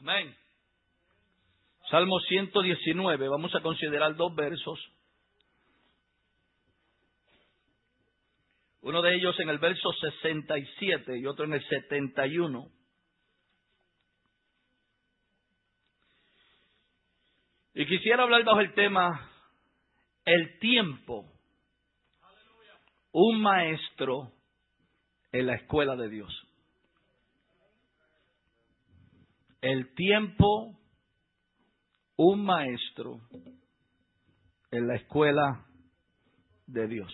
Amén. Salmo 119, vamos a considerar dos versos. Uno de ellos en el verso 67 y otro en el 71. Y quisiera hablar bajo el tema, el tiempo, un maestro en la escuela de Dios. El tiempo, un maestro en la escuela de Dios.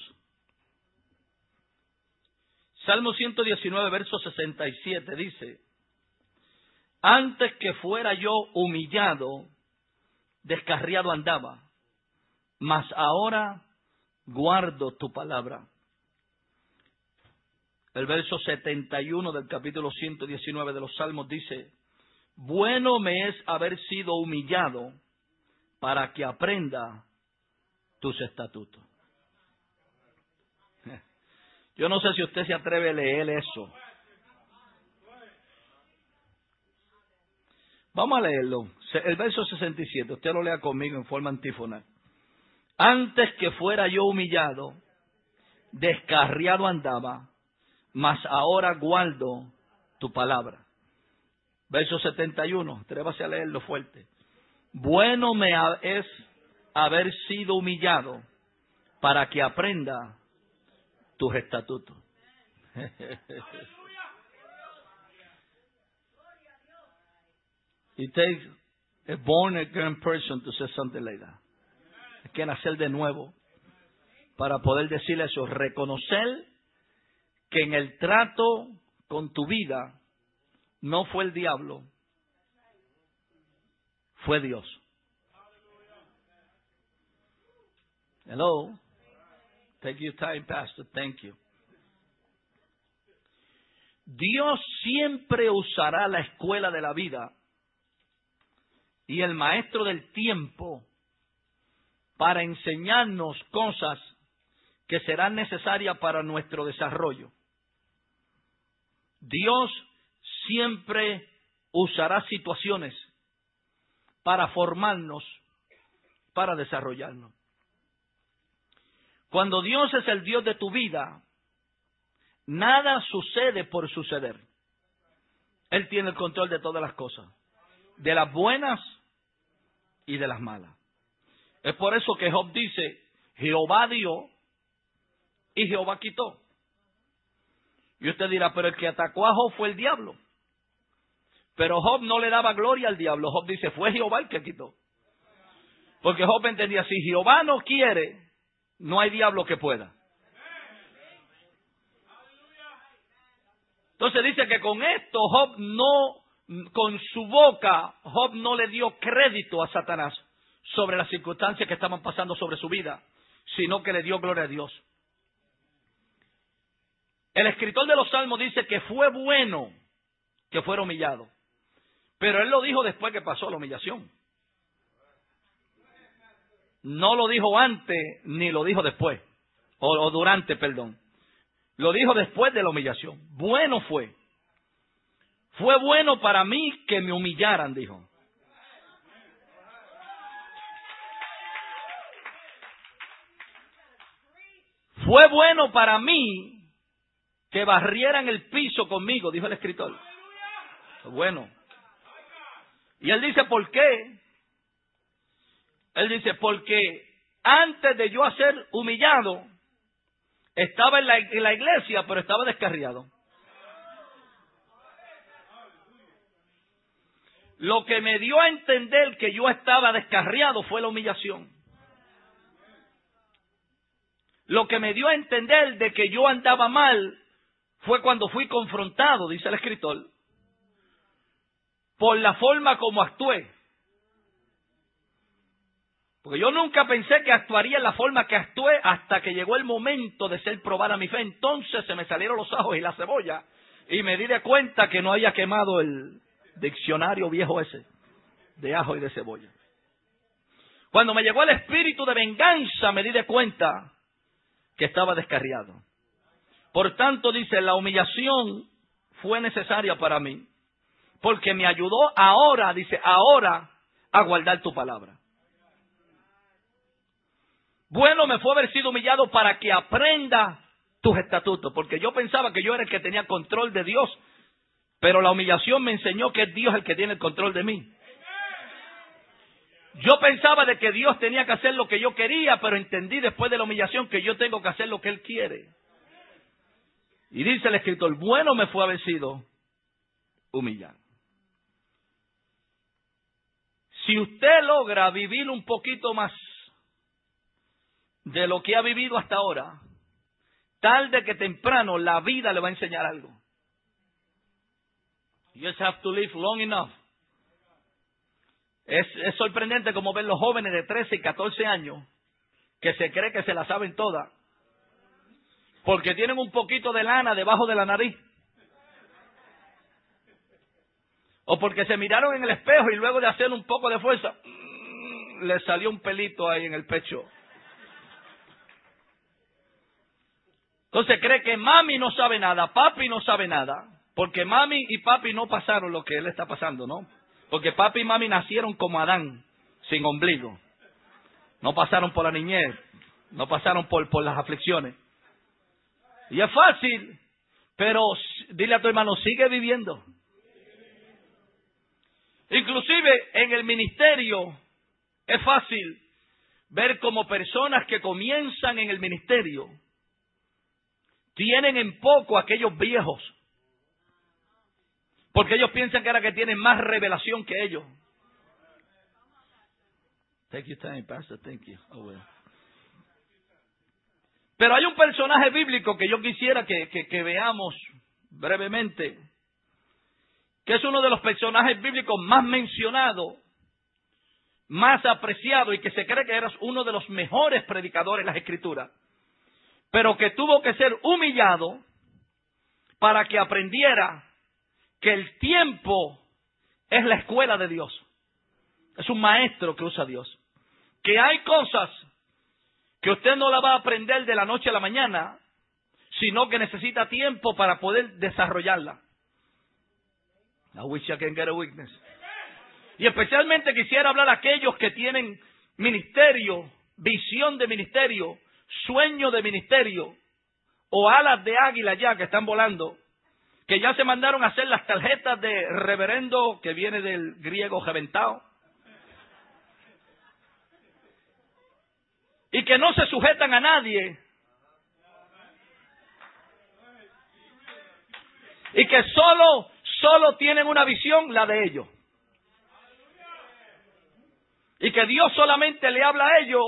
Salmo 119, verso 67 dice: antes que fuera yo humillado, descarriado andaba, mas ahora guardo tu palabra. El verso 71 del capítulo 119 de los Salmos dice: bueno me es haber sido humillado para que aprenda tus estatutos. Yo no sé si usted se atreve a leer eso. Vamos a leerlo. El verso 67, usted lo lea conmigo en forma antífona. Antes que fuera yo humillado, descarriado andaba, mas ahora guardo tu palabra. Verso 71, atrévase a leerlo fuerte. Bueno me es haber sido humillado para que aprenda tus estatutos. It takes a born again person to say something like that. Hay que nacer de nuevo para poder decirle eso. Reconocer que en el trato con tu vida no fue el diablo, fue Dios. Hello. Take your time, Pastor. Thank you. Dios siempre usará la escuela de la vida y el maestro del tiempo para enseñarnos cosas que serán necesarias para nuestro desarrollo. Dios siempre usará situaciones para formarnos, para desarrollarnos. Cuando Dios es el Dios de tu vida, nada sucede por suceder. Él tiene el control de todas las cosas, de las buenas y de las malas. Es por eso que Job dice: Jehová dio y Jehová quitó. Y usted dirá: pero el que atacó a Job fue el diablo. Pero Job no le daba gloria al diablo. Job dice: fue Jehová el que quitó. Porque Job entendía: si Jehová no quiere, no hay diablo que pueda. Entonces dice que con esto Job no, con su boca, Job no le dio crédito a Satanás sobre las circunstancias que estaban pasando sobre su vida, sino que le dio gloria a Dios. El escritor de los Salmos dice que fue bueno que fuera humillado, pero él lo dijo después que pasó la humillación. No lo dijo antes ni lo dijo después, o durante, perdón. Lo dijo después de la humillación. Bueno fue. Fue bueno para mí que me humillaran, dijo. Fue bueno para mí que barrieran el piso conmigo, dijo el escritor. Bueno. Y él dice: ¿por qué? Él dice: porque antes de yo ser humillado, estaba en la iglesia, pero estaba descarriado. Lo que me dio a entender que yo estaba descarriado fue la humillación. Lo que me dio a entender de que yo andaba mal fue cuando fui confrontado, dice el escritor, por la forma como actué. Porque yo nunca pensé que actuaría en la forma que actué hasta que llegó el momento de ser probada mi fe. Entonces se me salieron los ajos y la cebolla y me di de cuenta que no había quemado el diccionario viejo ese de ajo y de cebolla. Cuando me llegó el espíritu de venganza, me di de cuenta que estaba descarriado. Por tanto, dice, la humillación fue necesaria para mí, porque me ayudó ahora, dice, ahora a guardar tu palabra. Bueno me fue haber sido humillado para que aprenda tus estatutos, porque yo pensaba que yo era el que tenía control de Dios, pero la humillación me enseñó que es Dios el que tiene el control de mí. Yo pensaba de que Dios tenía que hacer lo que yo quería, pero entendí después de la humillación que yo tengo que hacer lo que Él quiere. Y dice el escritor, bueno me fue haber sido humillado. Si usted logra vivir un poquito más de lo que ha vivido hasta ahora, tarde que temprano la vida le va a enseñar algo. You just have to live long enough. Es sorprendente como ver los jóvenes de 13 y 14 años que se cree que se la saben todas porque tienen un poquito de lana debajo de la nariz o porque se miraron en el espejo y luego de hacer un poco de fuerza le salió un pelito ahí en el pecho. Entonces cree que mami no sabe nada, papi no sabe nada, porque mami y papi no pasaron lo que él está pasando, ¿no? Porque papi y mami nacieron como Adán, sin ombligo. No pasaron por la niñez, no pasaron por las aflicciones. Y es fácil, pero dile a tu hermano, sigue viviendo. Inclusive en el ministerio es fácil ver como personas que comienzan en el ministerio tienen en poco a aquellos viejos. Porque ellos piensan que ahora que tienen más revelación que ellos. Take your time, Pastor. Thank you. Oh, well. Pero hay un personaje bíblico que yo quisiera que veamos brevemente, que es uno de los personajes bíblicos más mencionados, más apreciado y que se cree que era uno de los mejores predicadores de las Escrituras, pero que tuvo que ser humillado para que aprendiera que el tiempo es la escuela de Dios. Es un maestro que usa Dios. Que hay cosas que usted no la va a aprender de la noche a la mañana, sino que necesita tiempo para poder desarrollarla. I wish I can get a witness. Y especialmente quisiera hablar a aquellos que tienen ministerio, visión de ministerio, sueño de ministerio, o alas de águila ya que están volando, que ya se mandaron a hacer las tarjetas de reverendo, que viene del griego reventado, y que no se sujetan a nadie, y que solo tienen una visión, la de ellos, y que Dios solamente le habla a ellos,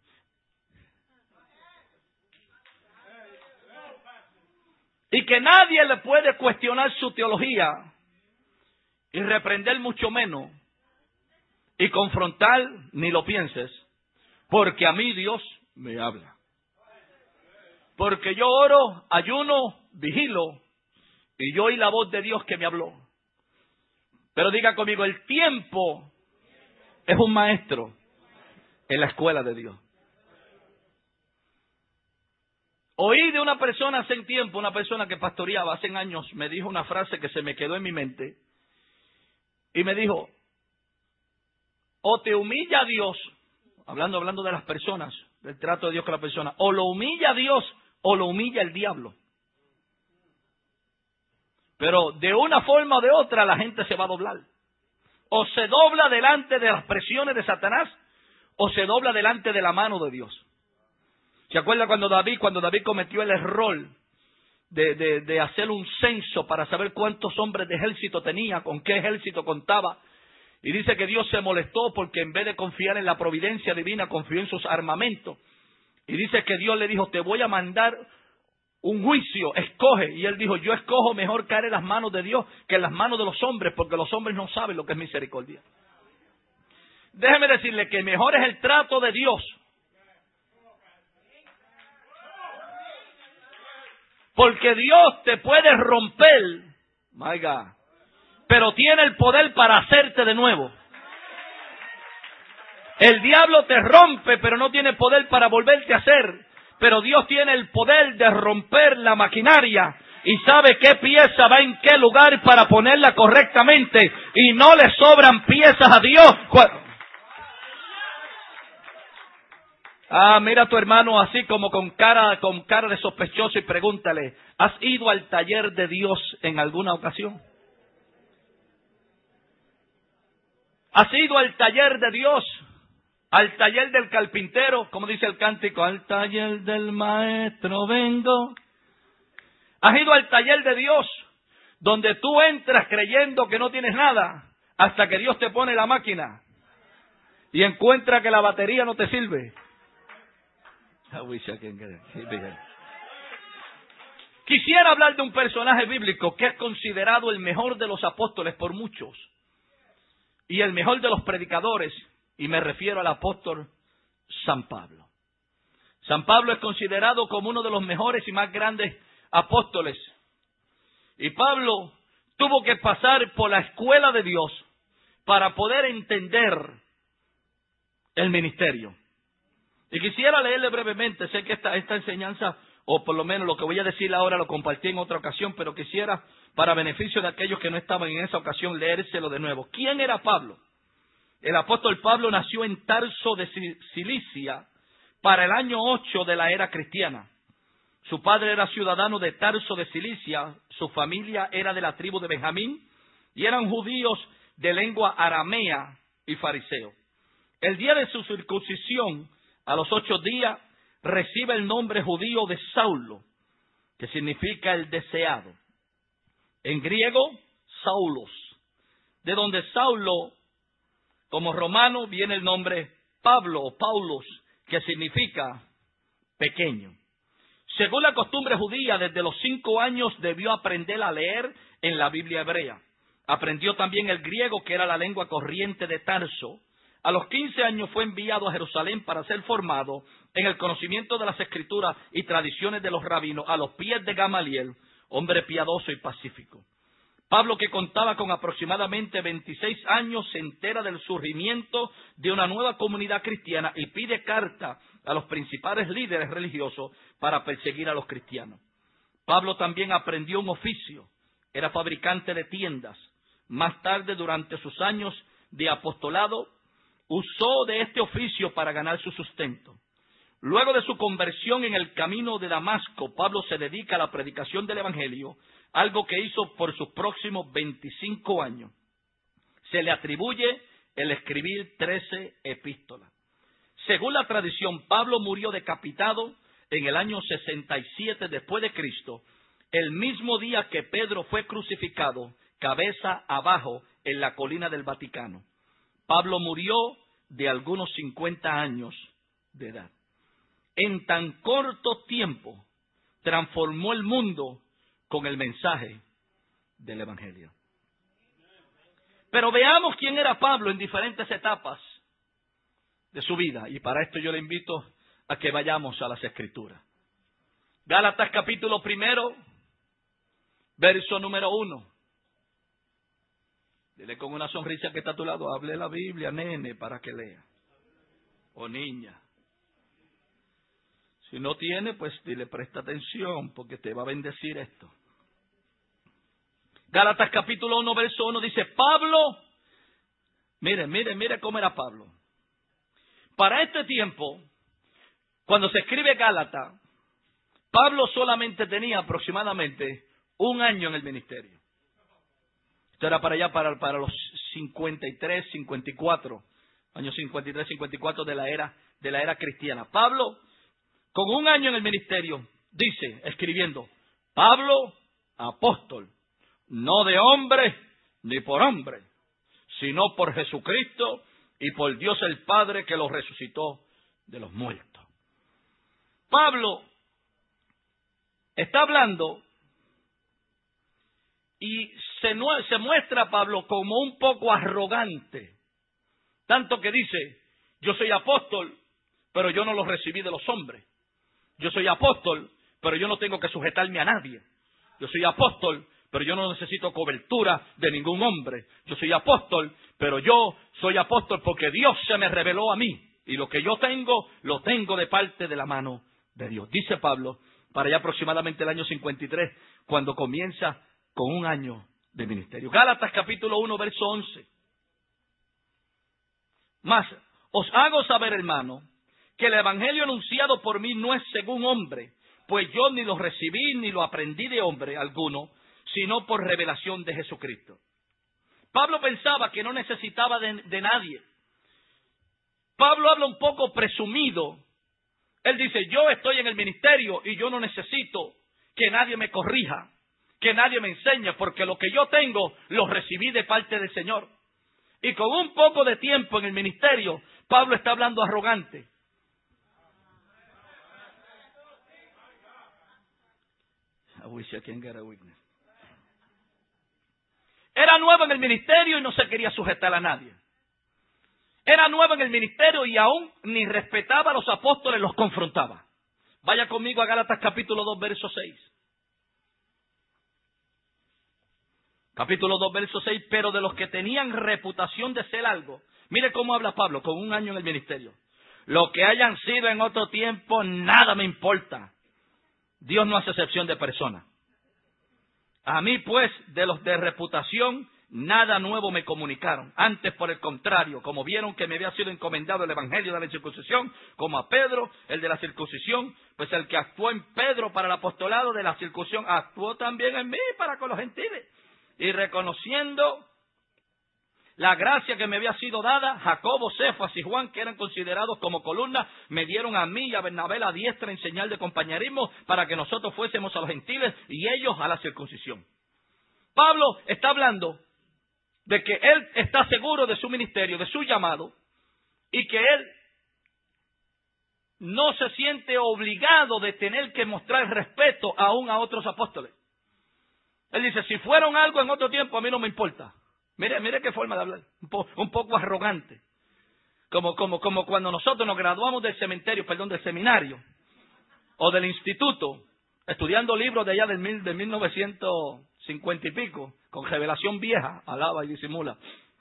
y que nadie le puede cuestionar su teología y reprender mucho menos y confrontar, ni lo pienses, porque a mí Dios me habla. Porque yo oro, ayuno, vigilo y yo oí la voz de Dios que me habló. Pero diga conmigo, el tiempo es un maestro en la escuela de Dios. Oí de una persona hace tiempo, una persona que pastoreaba hace años, me dijo una frase que se me quedó en mi mente. Y me dijo, o te humilla Dios, hablando de las personas, del trato de Dios con la persona, o lo humilla Dios o lo humilla el diablo. Pero de una forma o de otra la gente se va a doblar. O se dobla delante de las presiones de Satanás, o se dobla delante de la mano de Dios. ¿Se acuerda cuando David cometió el error de hacer un censo para saber cuántos hombres de ejército tenía, con qué ejército contaba? Y dice que Dios se molestó porque en vez de confiar en la providencia divina, confió en sus armamentos. Y dice que Dios le dijo, te voy a mandar un juicio, escoge. Y él dijo, yo escojo mejor caer en las manos de Dios que en las manos de los hombres, porque los hombres no saben lo que es misericordia. Déjeme decirle que mejor es el trato de Dios. Porque Dios te puede romper, my God, pero tiene el poder para hacerte de nuevo. El diablo te rompe, pero no tiene poder para volverte a hacer. Pero Dios tiene el poder de romper la maquinaria y sabe qué pieza va en qué lugar para ponerla correctamente, y no le sobran piezas a Dios. Mira a tu hermano así como con cara de sospechoso y pregúntale, ¿has ido al taller de Dios en alguna ocasión? ¿Has ido al taller de Dios? Al taller del carpintero, como dice el cántico, al taller del maestro vengo. ¿Has ido al taller de Dios, donde tú entras creyendo que no tienes nada, hasta que Dios te pone la máquina y encuentra que la batería no te sirve? Quisiera hablar de un personaje bíblico que es considerado el mejor de los apóstoles por muchos y el mejor de los predicadores, y me refiero al apóstol San Pablo. San Pablo es considerado como uno de los mejores y más grandes apóstoles, y Pablo tuvo que pasar por la escuela de Dios para poder entender el ministerio. Y quisiera leerle brevemente, sé que esta enseñanza, o por lo menos lo que voy a decir ahora lo compartí en otra ocasión, pero quisiera, para beneficio de aquellos que no estaban en esa ocasión, leérselo de nuevo. ¿Quién era Pablo? El apóstol Pablo nació en Tarso de Cilicia para el año 8 de la era cristiana. Su padre era ciudadano de Tarso de Cilicia, su familia era de la tribu de Benjamín y eran judíos de lengua aramea y fariseo. El día de su circuncisión, a los 8 días, recibe el nombre judío de Saulo, que significa el deseado. En griego, Saulos, de donde Saulo, como romano, viene el nombre Pablo o Paulos, que significa pequeño. Según la costumbre judía, desde los 5 años debió aprender a leer en la Biblia hebrea. Aprendió también el griego, que era la lengua corriente de Tarso. A los 15 años fue enviado a Jerusalén para ser formado en el conocimiento de las Escrituras y tradiciones de los rabinos a los pies de Gamaliel, hombre piadoso y pacífico. Pablo, que contaba con aproximadamente 26 años, se entera del surgimiento de una nueva comunidad cristiana y pide carta a los principales líderes religiosos para perseguir a los cristianos. Pablo también aprendió un oficio, era fabricante de tiendas. Más tarde, durante sus años de apostolado, usó de este oficio para ganar su sustento. Luego de su conversión en el camino de Damasco, Pablo se dedica a la predicación del Evangelio, algo que hizo por sus próximos 25 años. Se le atribuye el escribir 13 epístolas. Según la tradición, Pablo murió decapitado en el año 67 después de Cristo, el mismo día que Pedro fue crucificado, cabeza abajo, en la colina del Vaticano. Pablo murió de algunos 50 años de edad. En tan corto tiempo transformó el mundo con el mensaje del Evangelio. Pero veamos quién era Pablo en diferentes etapas de su vida. Y para esto yo le invito a que vayamos a las Escrituras. Gálatas capítulo 1, verso número 1. Dile con una sonrisa que está a tu lado, hable la Biblia, nene, para que lea. O niña. Si no tiene, pues dile, presta atención, porque te va a bendecir esto. Gálatas capítulo 1, verso 1 dice, Pablo, mire cómo era Pablo. Para este tiempo, cuando se escribe Gálatas, Pablo solamente tenía aproximadamente 1 año en el ministerio. Esto era para allá, para los 53, 54, años 53, 54 de la era cristiana. Pablo, con 1 año en el ministerio, dice, escribiendo, Pablo, apóstol, no de hombre ni por hombre, sino por Jesucristo y por Dios el Padre que lo resucitó de los muertos. Pablo está hablando y se muestra Pablo como un poco arrogante, tanto que dice, yo soy apóstol, pero yo no lo recibí de los hombres. Yo soy apóstol, pero yo no tengo que sujetarme a nadie. Yo soy apóstol, pero yo no necesito cobertura de ningún hombre. Yo soy apóstol, pero yo soy apóstol porque Dios se me reveló a mí. Y lo que yo tengo, lo tengo de parte de la mano de Dios. Dice Pablo para allá aproximadamente el año 53, cuando comienza con un año de ministerio. Gálatas capítulo 1, verso 11. Mas os hago saber, hermano, que el evangelio anunciado por mí no es según hombre, pues yo ni lo recibí ni lo aprendí de hombre alguno, sino por revelación de Jesucristo. Pablo pensaba que no necesitaba de nadie. Pablo habla un poco presumido. Él dice, yo estoy en el ministerio y yo no necesito que nadie me corrija, que nadie me enseñe, porque lo que yo tengo lo recibí de parte del Señor. Y con un poco de tiempo en el ministerio, Pablo está hablando arrogante. I wish I can get a witness. Era nuevo en el ministerio y no se quería sujetar a nadie. Era nuevo en el ministerio y aún ni respetaba a los apóstoles, los confrontaba. Vaya conmigo a Gálatas capítulo 2, verso 6. Capítulo 2, verso 6. Pero de los que tenían reputación de ser algo. Mire cómo habla Pablo con un año en el ministerio. Lo que hayan sido en otro tiempo, nada me importa. Dios no hace excepción de personas. A mí, pues, de los de reputación, nada nuevo me comunicaron. Antes, por el contrario, como vieron que me había sido encomendado el evangelio de la circuncisión, como a Pedro, el de la circuncisión, pues el que actuó en Pedro para el apostolado de la circuncisión, actuó también en mí para con los gentiles. Y reconociendo la gracia que me había sido dada, Jacobo, Cefas y Juan, que eran considerados como columnas, me dieron a mí y a Bernabé la diestra en señal de compañerismo para que nosotros fuésemos a los gentiles y ellos a la circuncisión. Pablo está hablando de que él está seguro de su ministerio, de su llamado, y que él no se siente obligado de tener que mostrar respeto aún a otros apóstoles. Él dice, si fueron algo en otro tiempo, a mí no me importa. Mire qué forma de hablar, un poco arrogante. Como cuando nosotros nos graduamos del seminario, o del instituto, estudiando libros de allá de 1950 y pico, con revelación vieja, alaba y disimula.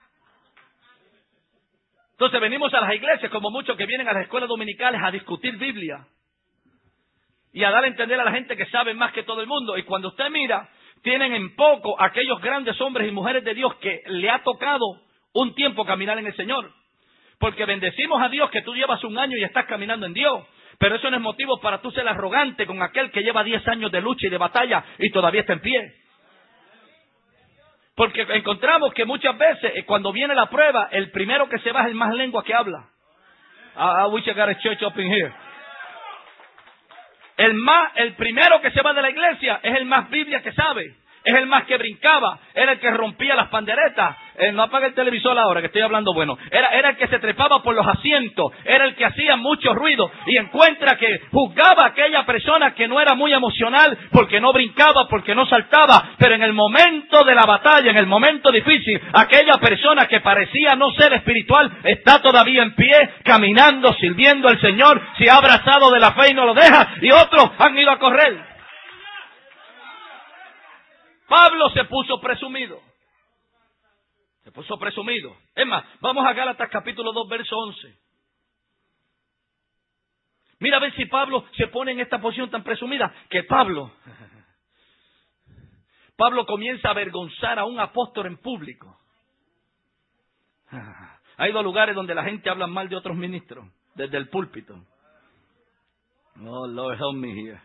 Entonces venimos a las iglesias, como muchos que vienen a las escuelas dominicales a discutir Biblia, y a dar a entender a la gente que sabe más que todo el mundo, y cuando usted mira, tienen en poco aquellos grandes hombres y mujeres de Dios que le ha tocado un tiempo caminar en el Señor. Porque bendecimos a Dios que tú llevas un año y estás caminando en Dios. Pero eso no es motivo para tú ser arrogante con aquel que lleva 10 años de lucha y de batalla y todavía está en pie. Porque encontramos que muchas veces cuando viene la prueba, el primero que se va es el más lengua que habla. I wish I got a church up in here. El primero que se va de la iglesia es el más Biblia que sabe, es el más que brincaba, era el que rompía las panderetas. No apague el televisor ahora que estoy hablando bueno. Era el que se trepaba por los asientos, era el que hacía mucho ruido y encuentra que juzgaba a aquella persona que no era muy emocional porque no brincaba, porque no saltaba, pero en el momento de la batalla, en el momento difícil, aquella persona que parecía no ser espiritual está todavía en pie, caminando, sirviendo al Señor, se ha abrazado de la fe y no lo deja, y otros han ido a correr. Pablo se puso presumido. Se puso presumido. Es más, vamos a Gálatas capítulo 2, verso 11. Mira a ver si Pablo se pone en esta posición tan presumida que Pablo comienza a avergonzar a un apóstol en público. Ha ido a lugares donde la gente habla mal de otros ministros, desde el púlpito. Oh, Lord, help me here.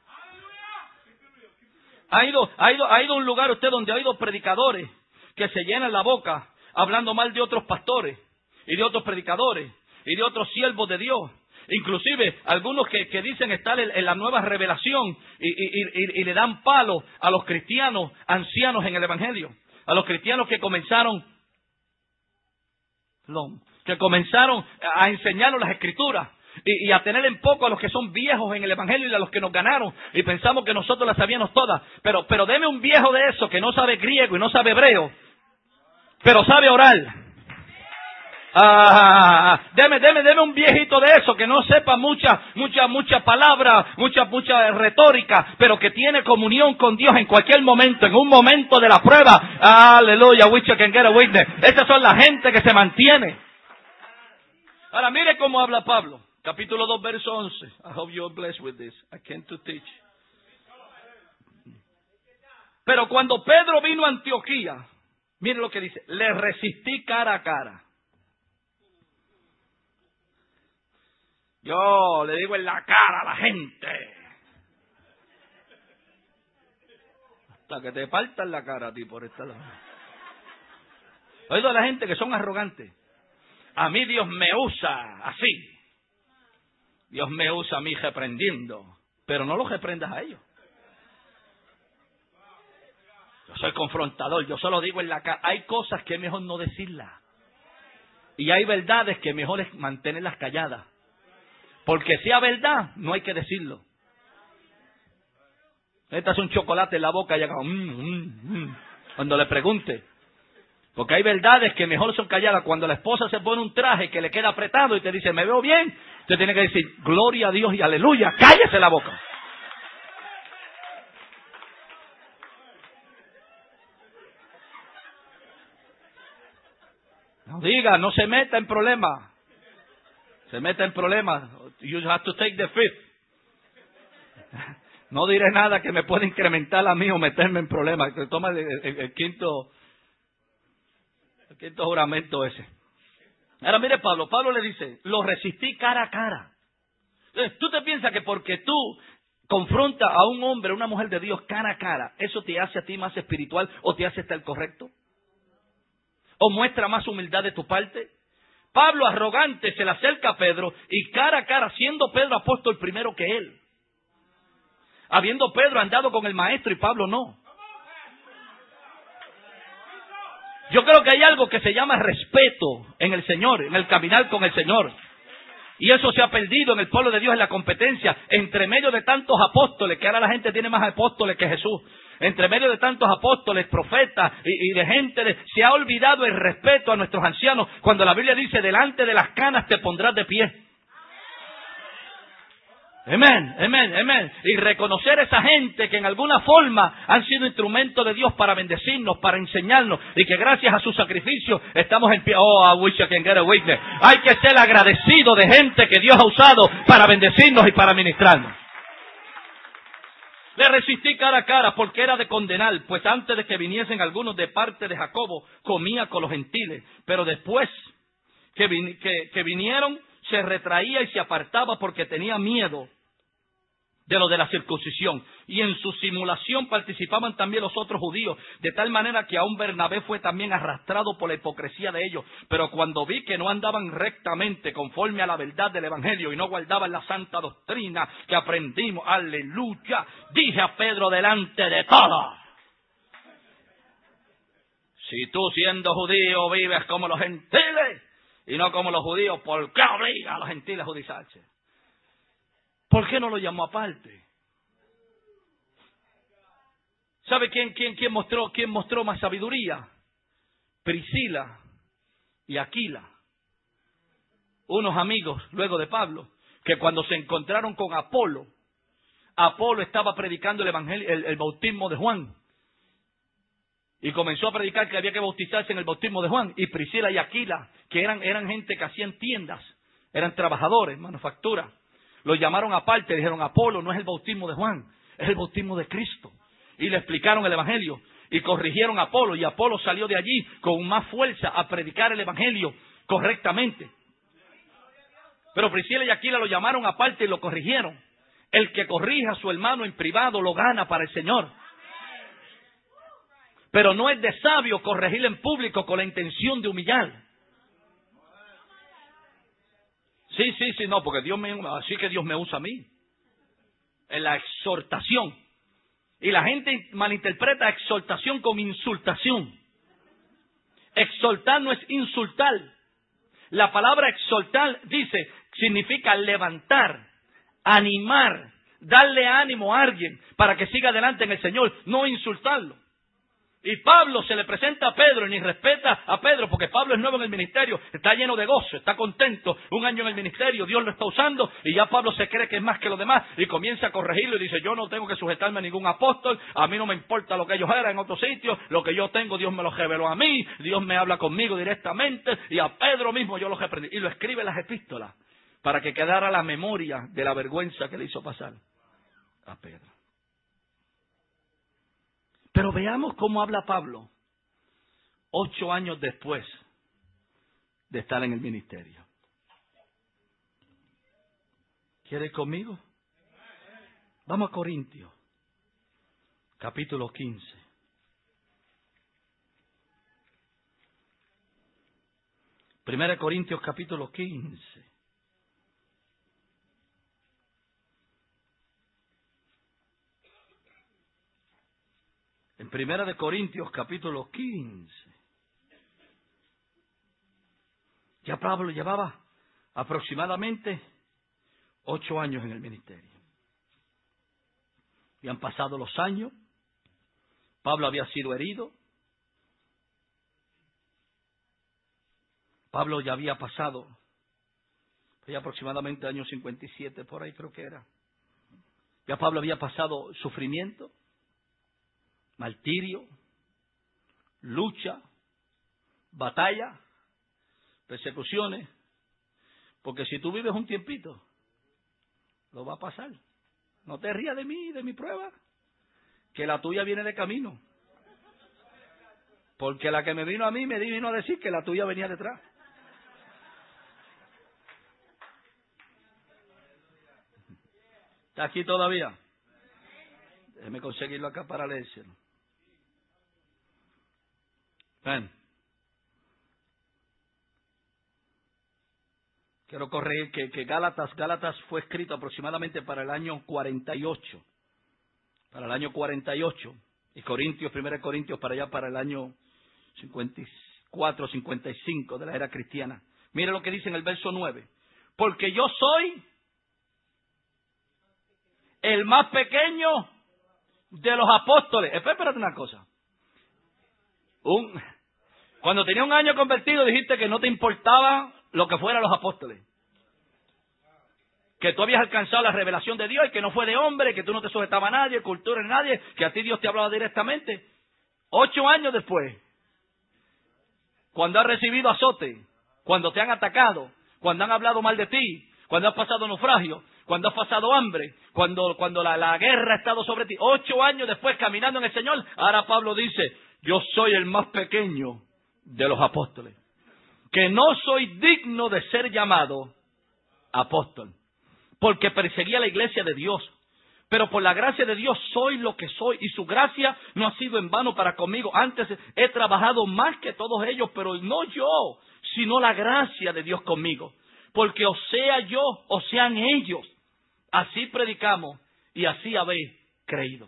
Ha ido a un lugar usted donde ha ido predicadores que se llenan la boca hablando mal de otros pastores y de otros predicadores y de otros siervos de Dios. Inclusive algunos que dicen estar en la nueva revelación y le dan palo a los cristianos ancianos en el evangelio, a los cristianos que comenzaron a enseñarnos las escrituras. Y a tener en poco a los que son viejos en el evangelio y a los que nos ganaron y pensamos que nosotros las sabíamos todas, pero deme un viejo de eso que no sabe griego y no sabe hebreo, pero sabe orar. Deme un viejito de eso que no sepa mucha palabra, mucha retórica, pero que tiene comunión con Dios en cualquier momento, en un momento de la prueba. Aleluya, wish I can get a witness. Esas son la gente que se mantiene. Ahora mire cómo habla Pablo. Capítulo 2, verso 11. I hope you are blessed with this. I came to teach. Pero cuando Pedro vino a Antioquía, mire lo que dice, le resistí cara a cara. Yo le digo en la cara a la gente. Hasta que te partan la cara a ti por esta lado. He oído a la gente que son arrogantes. A mí Dios me usa así. Dios me usa a mí reprendiendo. Pero no los reprendas a ellos. Yo soy confrontador, yo solo digo en la cara. Hay cosas que es mejor no decirlas. Y hay verdades que mejor es mantenerlas calladas. Porque sea verdad, no hay que decirlo. Esta es un chocolate en la boca y haga cuando le pregunte. Porque hay verdades que mejor son calladas. Cuando la esposa se pone un traje que le queda apretado y te dice, me veo bien, usted tiene que decir, gloria a Dios y aleluya, cállese la boca. No diga, no se meta en problemas. Se meta en problemas. You have to take the fifth. No diré nada que me pueda incrementar a mí o meterme en problemas. Toma el quinto juramento ese. Ahora mire Pablo le dice, lo resistí cara a cara. Entonces, ¿tú te piensas que porque tú confrontas a un hombre, a una mujer de Dios cara a cara, eso te hace a ti más espiritual o te hace estar correcto? ¿O muestra más humildad de tu parte? Pablo, arrogante, se le acerca a Pedro y cara a cara, siendo Pedro apóstol primero que él. Habiendo Pedro andado con el maestro y Pablo no. Yo creo que hay algo que se llama respeto en el Señor, en el caminar con el Señor. Y eso se ha perdido en el pueblo de Dios en la competencia. Entre medio de tantos apóstoles, que ahora la gente tiene más apóstoles que Jesús. Entre medio de tantos apóstoles, profetas y de gente, se ha olvidado el respeto a nuestros ancianos. Cuando la Biblia dice, delante de las canas te pondrás de pie. Amén, amén, amén. Y reconocer a esa gente que en alguna forma han sido instrumento de Dios para bendecirnos, para enseñarnos, y que gracias a su sacrificio estamos en pie. Oh, I wish I can get a witness. Hay que ser agradecido de gente que Dios ha usado para bendecirnos y para ministrarnos. Le resistí cara a cara porque era de condenar, pues antes de que viniesen algunos de parte de Jacobo, comía con los gentiles, pero después que vinieron, se retraía y se apartaba porque tenía miedo de lo de la circuncisión. Y en su simulación participaban también los otros judíos, de tal manera que aún Bernabé fue también arrastrado por la hipocresía de ellos. Pero cuando vi que no andaban rectamente conforme a la verdad del evangelio y no guardaban la santa doctrina que aprendimos, aleluya, dije a Pedro delante de todos: si tú siendo judío vives como los gentiles y no como los judíos, ¿por qué obliga a los gentiles a judaizarse? ¿Por qué no lo llamó aparte? ¿Sabe quién mostró más sabiduría? Priscila y Aquila, unos amigos luego de Pablo, que cuando se encontraron con Apolo estaba predicando el evangelio, el bautismo de Juan. Y comenzó a predicar que había que bautizarse en el bautismo de Juan. Y Priscila y Aquila, que eran gente que hacían tiendas, eran trabajadores, manufactura, los llamaron aparte, dijeron: Apolo no es el bautismo de Juan, es el bautismo de Cristo. Y le explicaron el evangelio y corrigieron a Apolo, y Apolo salió de allí con más fuerza a predicar el evangelio correctamente. Pero Priscila y Aquila lo llamaron aparte y lo corrigieron. El que corrija a su hermano en privado lo gana para el Señor. Pero no es de sabio corregir en público con la intención de humillar. Sí, no, porque así que Dios me usa a mí. En la exhortación. Y la gente malinterpreta exhortación con insultación. Exhortar no es insultar. La palabra exhortar significa levantar, animar, darle ánimo a alguien para que siga adelante en el Señor, no insultarlo. Y Pablo se le presenta a Pedro y ni respeta a Pedro, porque Pablo es nuevo en el ministerio, está lleno de gozo, está contento, un año en el ministerio, Dios lo está usando, y ya Pablo se cree que es más que los demás, y comienza a corregirlo y dice: yo no tengo que sujetarme a ningún apóstol, a mí no me importa lo que ellos eran en otro sitio, lo que yo tengo Dios me lo reveló a mí, Dios me habla conmigo directamente, y a Pedro mismo yo lo reprendí. Y lo escribe en las epístolas, para que quedara la memoria de la vergüenza que le hizo pasar a Pedro. Pero veamos cómo habla Pablo 8 años después de estar en el ministerio. ¿Quiere ir conmigo? Vamos a Corintios, capítulo 15. Primera de Corintios, capítulo 15. En Primera de Corintios, capítulo 15. Ya Pablo llevaba aproximadamente 8 años en el ministerio. Y han pasado los años. Pablo había sido herido. Pablo ya había pasado, ya aproximadamente año 57, por ahí creo que era. Ya Pablo había pasado sufrimiento, martirio, lucha, batalla, persecuciones. Porque si tú vives un tiempito, lo va a pasar. No te rías de mí, de mi prueba, que la tuya viene de camino. Porque la que me vino a mí me vino a decir que la tuya venía detrás. ¿Está aquí todavía? Déjeme conseguirlo acá para leérselo. Ven. Quiero corregir que Gálatas fue escrito aproximadamente para el año 48. Para el año 48. Y Corintios, 1 Corintios, para allá para el año 54, 55 de la era cristiana. Mire lo que dice en el verso 9. Porque yo soy el más pequeño de los apóstoles. Espérate una cosa. Cuando tenía un año convertido dijiste que no te importaba lo que fueran los apóstoles. Que tú habías alcanzado la revelación de Dios y que no fue de hombre, que tú no te sujetabas a nadie, cultura a nadie, que a ti Dios te hablaba directamente. 8 años después, cuando has recibido azote, cuando te han atacado, cuando han hablado mal de ti, cuando has pasado naufragio, cuando has pasado hambre, cuando la guerra ha estado sobre ti, 8 años después caminando en el Señor, ahora Pablo dice, yo soy el más pequeño de los apóstoles, que no soy digno de ser llamado apóstol, porque perseguía la iglesia de Dios, pero por la gracia de Dios soy lo que soy, y su gracia no ha sido en vano para conmigo. Antes he trabajado más que todos ellos, pero no yo, sino la gracia de Dios conmigo, porque o sea yo, o sean ellos, así predicamos y así habéis creído.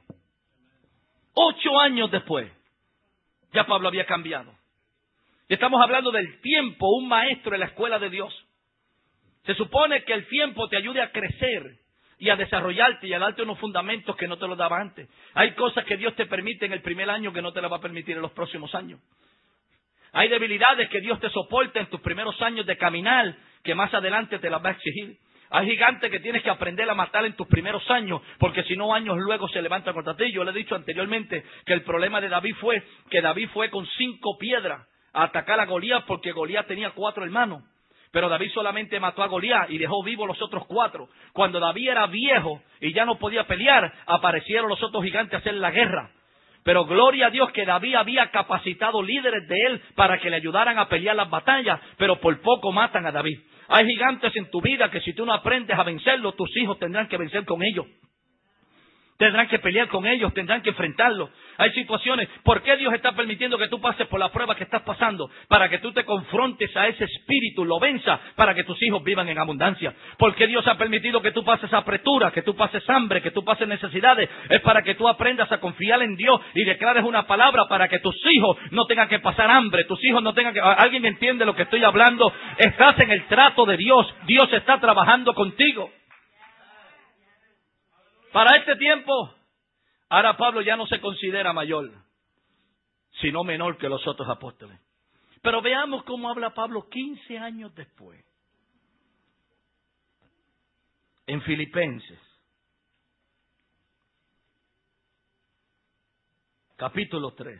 8 años después, ya Pablo había cambiado. Y estamos hablando del tiempo, un maestro en la escuela de Dios. Se supone que el tiempo te ayude a crecer y a desarrollarte y a darte unos fundamentos que no te los daba antes. Hay cosas que Dios te permite en el primer año que no te las va a permitir en los próximos años. Hay debilidades que Dios te soporta en tus primeros años de caminar que más adelante te las va a exigir. Hay gigantes que tienes que aprender a matar en tus primeros años, porque si no, años luego se levantan contra ti. Yo le he dicho anteriormente que el problema de David fue que David fue con 5 piedras a atacar a Goliat, porque Goliat tenía 4 hermanos. Pero David solamente mató a Goliat y dejó vivos los otros 4. Cuando David era viejo y ya no podía pelear, aparecieron los otros gigantes a hacer la guerra. Pero gloria a Dios que David había capacitado líderes de él para que le ayudaran a pelear las batallas, pero por poco matan a David. Hay gigantes en tu vida que si tú no aprendes a vencerlos, tus hijos tendrán que vencer con ellos. Tendrán que pelear con ellos, tendrán que enfrentarlos. Hay situaciones. ¿Por qué Dios está permitiendo que tú pases por la prueba que estás pasando? Para que tú te confrontes a ese espíritu, lo venzas, para que tus hijos vivan en abundancia. ¿Por qué Dios ha permitido que tú pases apretura, que tú pases hambre, que tú pases necesidades? Es para que tú aprendas a confiar en Dios y declares una palabra para que tus hijos no tengan que pasar hambre, tus hijos no tengan que... ¿Alguien me entiende lo que estoy hablando? Estás en el trato de Dios. Dios está trabajando contigo. Para este tiempo, ahora Pablo ya no se considera mayor, sino menor que los otros apóstoles. Pero veamos cómo habla Pablo 15 años después. En Filipenses, capítulo 3.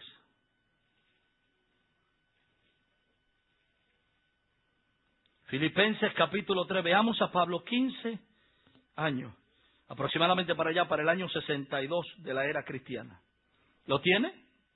Filipenses capítulo 3, veamos a Pablo 15 años. Aproximadamente para allá, para el año 62 de la era cristiana. ¿Lo tiene?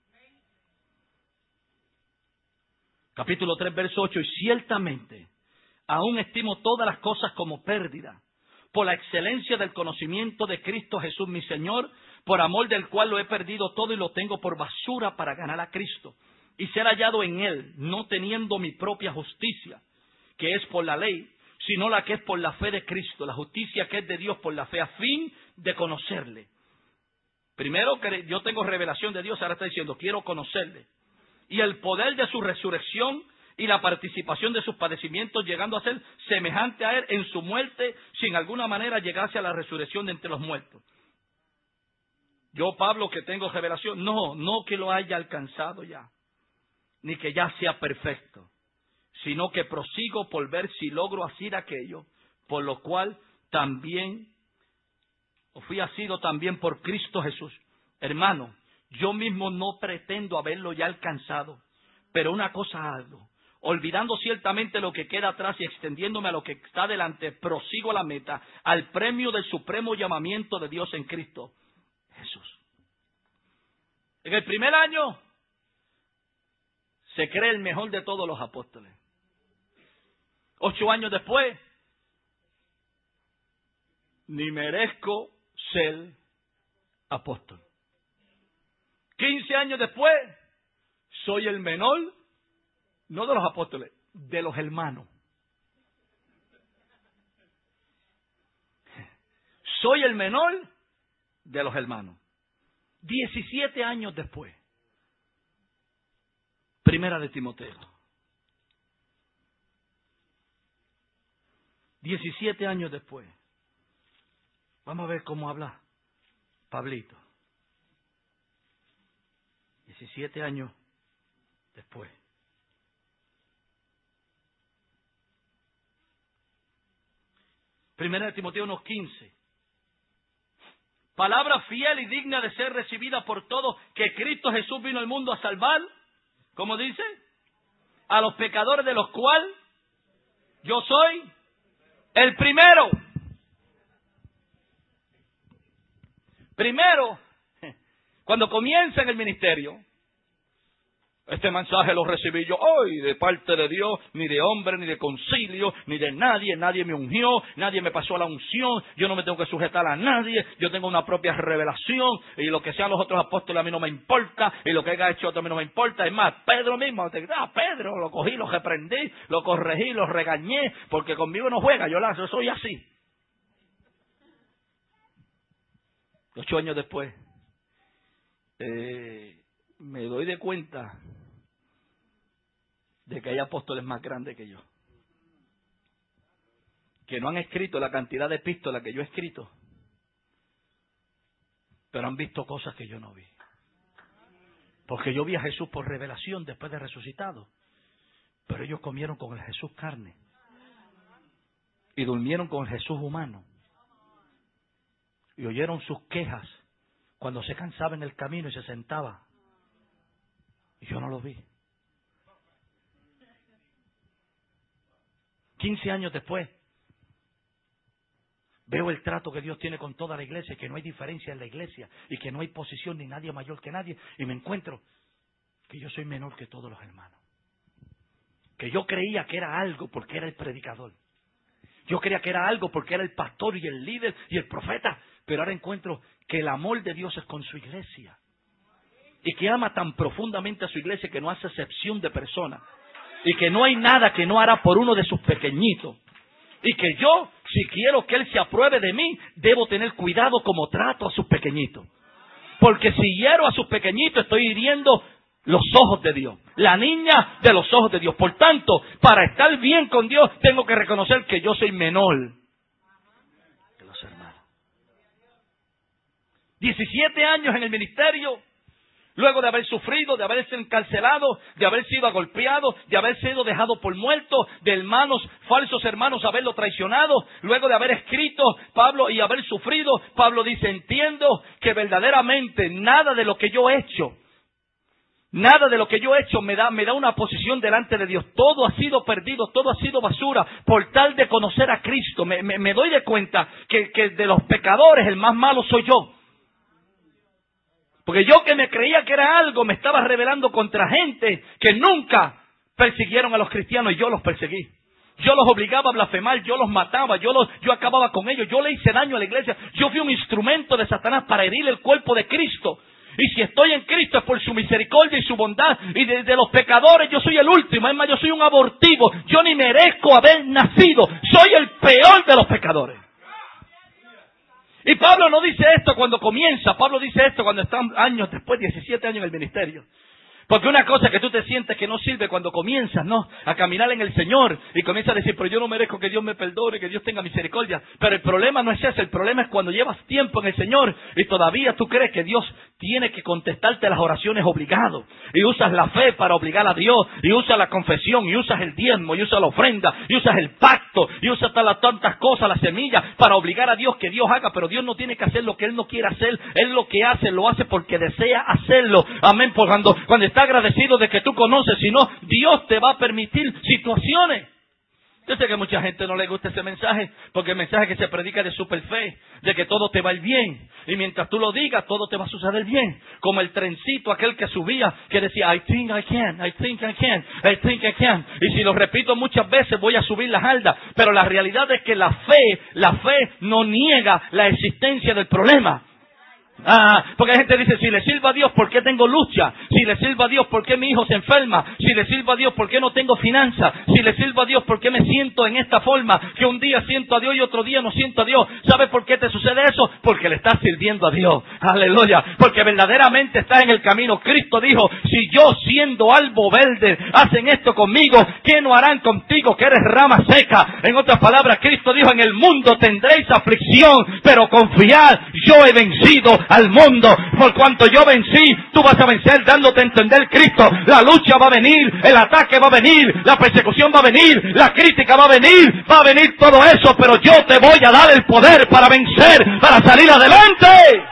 Capítulo 3, verso 8. Y ciertamente, aún estimo todas las cosas como pérdida, por la excelencia del conocimiento de Cristo Jesús mi Señor, por amor del cual lo he perdido todo y lo tengo por basura para ganar a Cristo, y ser hallado en Él, no teniendo mi propia justicia, que es por la ley, sino la que es por la fe de Cristo, la justicia que es de Dios por la fe, a fin de conocerle. Primero que yo tengo revelación de Dios, ahora está diciendo, quiero conocerle. Y el poder de su resurrección y la participación de sus padecimientos, llegando a ser semejante a Él en su muerte, si en alguna manera llegase a la resurrección de entre los muertos. Yo, Pablo, que tengo revelación, no que lo haya alcanzado ya, ni que ya sea perfecto, sino que prosigo por ver si logro hacer aquello, por lo cual también, o fui asido también por Cristo Jesús. Hermano, yo mismo no pretendo haberlo ya alcanzado, pero una cosa hago, olvidando ciertamente lo que queda atrás y extendiéndome a lo que está delante, prosigo a la meta, al premio del supremo llamamiento de Dios en Cristo Jesús. En el primer año se cree el mejor de todos los apóstoles. 8 años después, ni merezco ser apóstol. 15 años después, soy el menor, no de los apóstoles, de los hermanos. Soy el menor de los hermanos. 17 años después, Primera de Timoteo. 17 años después. Vamos a ver cómo habla Pablito. 17 años después. Primera de Timoteo 1:15. Palabra fiel y digna de ser recibida por todos, que Cristo Jesús vino al mundo a salvar, ¿cómo dice? A los pecadores, de los cuales yo soy el primero. Primero, cuando comienza en el ministerio, este mensaje lo recibí yo hoy de parte de Dios, ni de hombre, ni de concilio, ni de nadie. Nadie me ungió, nadie me pasó la unción, yo no me tengo que sujetar a nadie, yo tengo una propia revelación, y lo que sean los otros apóstoles a mí no me importa, y lo que haya hecho otro a mí no me importa. Es más, Pedro mismo, Pedro, lo cogí, lo reprendí, lo corregí, lo regañé, porque conmigo no juega, yo soy así. 8 años después, me doy de cuenta de que hay apóstoles más grandes que yo, que no han escrito la cantidad de epístolas que yo he escrito, pero han visto cosas que yo no vi. Porque yo vi a Jesús por revelación después de resucitado, pero ellos comieron con el Jesús carne y durmieron con el Jesús humano y oyeron sus quejas cuando se cansaba en el camino y se sentaba. Y yo no lo vi. 15 años después, veo el trato que Dios tiene con toda la iglesia, que no hay diferencia en la iglesia y que no hay posición ni nadie mayor que nadie. Y me encuentro que yo soy menor que todos los hermanos. Que yo creía que era algo porque era el predicador. Yo creía que era algo porque era el pastor y el líder y el profeta. Pero ahora encuentro que el amor de Dios es con su iglesia. Y que ama tan profundamente a su iglesia que no hace excepción de personas. Y que no hay nada que no hará por uno de sus pequeñitos. Y que yo, si quiero que Él se apruebe de mí, debo tener cuidado como trato a sus pequeñitos. Porque si hiero a sus pequeñitos, estoy hiriendo los ojos de Dios. La niña de los ojos de Dios. Por tanto, para estar bien con Dios, tengo que reconocer que yo soy menor que los hermanos. 17 años en el ministerio. Luego de haber sufrido, de haberse encarcelado, de haber sido golpeado, de haber sido dejado por muerto, de hermanos, falsos hermanos, haberlo traicionado, luego de haber escrito Pablo y haber sufrido, Pablo dice, entiendo que verdaderamente nada de lo que yo he hecho, me da una posición delante de Dios. Todo ha sido perdido, todo ha sido basura, por tal de conocer a Cristo. Me doy de cuenta que de los pecadores el más malo soy yo. Porque yo que me creía que era algo, me estaba rebelando contra gente que nunca persiguieron a los cristianos y yo los perseguí. Yo los obligaba a blasfemar, yo los mataba, yo acababa con ellos, yo le hice daño a la iglesia. Yo fui un instrumento de Satanás para herir el cuerpo de Cristo. Y si estoy en Cristo es por su misericordia y su bondad. Y de los pecadores yo soy el último. Es más, yo soy un abortivo. Yo ni merezco haber nacido. Soy el peor de los pecadores. Y Pablo no dice esto cuando comienza. Pablo dice esto cuando está años después, 17 años en el ministerio. Porque una cosa es que tú te sientes que no sirve cuando comienzas, ¿no?, a caminar en el Señor y comienzas a decir, pero yo no merezco que Dios me perdone, que Dios tenga misericordia. Pero el problema no es ese, el problema es cuando llevas tiempo en el Señor y todavía tú crees que Dios tiene que contestarte las oraciones obligado. Y usas la fe para obligar a Dios, y usas la confesión, y usas el diezmo, y usas la ofrenda, y usas el pacto, y usas tantas cosas, la semilla, para obligar a Dios que Dios haga. Pero Dios no tiene que hacer lo que Él no quiere hacer. Él lo que hace, lo hace porque desea hacerlo. Amén. Por cuando está agradecido de que tú conoces, si no, Dios te va a permitir situaciones. Yo sé que a mucha gente no le gusta ese mensaje, porque el mensaje que se predica de super fe, de que todo te va a ir bien, y mientras tú lo digas, todo te va a suceder bien. Como el trencito aquel que subía, que decía, I think I can, I think I can, I think I can. Y si lo repito muchas veces, voy a subir las aldas. Pero la realidad es que la fe no niega la existencia del problema. Porque la gente dice, si le sirvo a Dios, ¿por qué tengo lucha? Si le sirvo a Dios, ¿por qué mi hijo se enferma? Si le sirvo a Dios, ¿por qué no tengo finanzas? Si le sirvo a Dios, ¿por qué me siento en esta forma? Que un día siento a Dios y otro día no siento a Dios. ¿Sabes por qué te sucede eso? Porque le estás sirviendo a Dios. Aleluya. Porque verdaderamente estás en el camino. Cristo dijo, si yo siendo algo verde hacen esto conmigo, ¿qué no harán contigo que eres rama seca? En otras palabras, Cristo dijo, en el mundo tendréis aflicción, pero confiad, yo he vencido al mundo. Por cuanto yo vencí, tú vas a vencer, dándote a entender Cristo. La lucha va a venir, el ataque va a venir, la persecución va a venir, la crítica va a venir todo eso, pero yo te voy a dar el poder para vencer, para salir adelante.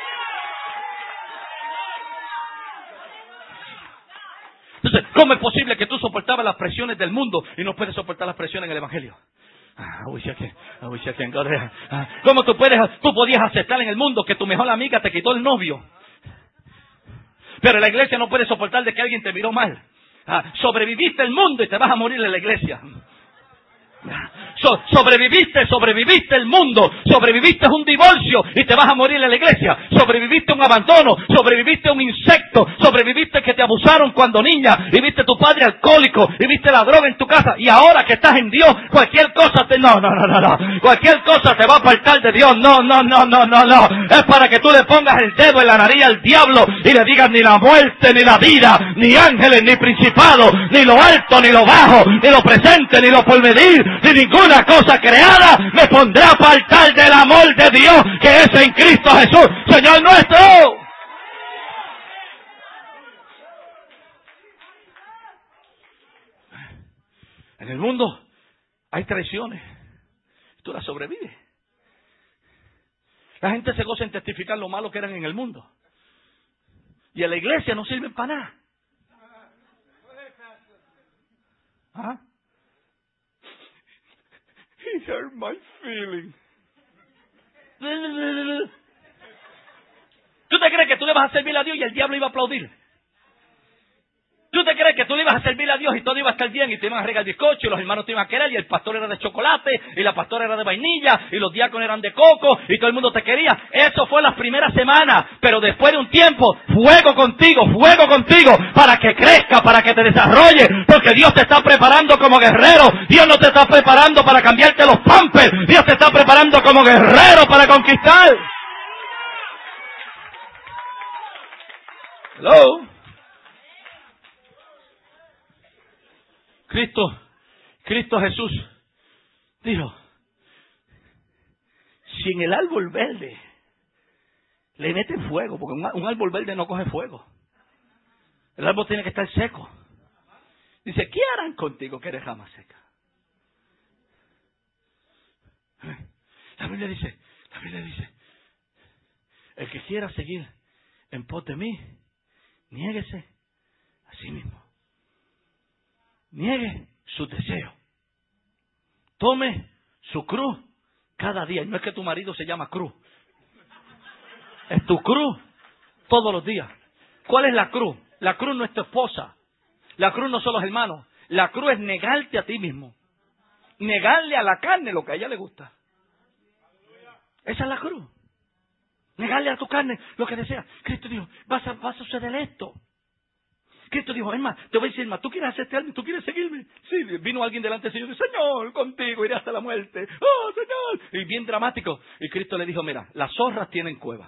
Entonces, ¿cómo es posible que tú soportabas las presiones del mundo y no puedes soportar las presiones en el Evangelio? ¿Cómo tú podías aceptar en el mundo que tu mejor amiga te quitó el novio? Pero la iglesia no puede soportar de que alguien te miró mal. Sobreviviste el mundo y te vas a morir en la iglesia. Sobreviviste el mundo, sobreviviste un divorcio y te vas a morir en la iglesia. Sobreviviste un abandono, sobreviviste un insecto, sobreviviste que te abusaron cuando niña y viste tu padre alcohólico y viste la droga en tu casa, y ahora que estás en Dios, cualquier cosa cualquier cosa te va a apartar de Dios. No. Es para que tú le pongas el dedo en la nariz al diablo y le digas, ni la muerte, ni la vida, ni ángeles, ni principados, ni lo alto, ni lo bajo, ni lo presente, ni lo porvenir, ni ninguna cosa creada me pondrá a apartar del amor de Dios que es en Cristo Jesús, Señor nuestro. En el mundo hay traiciones, tú las sobrevives. La gente se goza en testificar lo malo que eran en el mundo, y en la iglesia no sirven para nada. He hurt my feelings. ¿Tú te crees que tú le vas a servir a Dios y el diablo iba a aplaudir? ¿Tú te crees que tú le ibas a servir a Dios y todo iba a estar bien y te iban a regalar bizcocho y los hermanos te iban a querer y el pastor era de chocolate y la pastora era de vainilla y los diáconos eran de coco y todo el mundo te quería? Eso fue las primeras semanas, pero después de un tiempo, fuego contigo, para que crezca, para que te desarrolle, porque Dios te está preparando como guerrero. Dios no te está preparando para cambiarte los pampers, Dios te está preparando como guerrero para conquistar. Hello. Cristo Jesús dijo, si en el árbol verde le meten fuego, porque un árbol verde no coge fuego, el árbol tiene que estar seco. Dice, ¿qué harán contigo que eres rama seca? La Biblia dice, el que quiera seguir en pos de mí, niéguese a sí mismo. Niegue su deseo. Tome su cruz cada día. No es que tu marido se llama cruz. Es tu cruz todos los días. ¿Cuál es la cruz? La cruz no es tu esposa. La cruz no son los hermanos. La cruz es negarte a ti mismo. Negarle a la carne lo que a ella le gusta. Esa es la cruz. Negarle a tu carne lo que desea. Cristo dijo, va a suceder esto. Cristo dijo, Emma, te voy a decir, Emma, ¿tú quieres hacerte algo? ¿Tú quieres seguirme? Sí, vino alguien delante del Señor y dijo, Señor, contigo iré hasta la muerte. Oh, Señor. Y bien dramático. Y Cristo le dijo, mira, las zorras tienen cueva.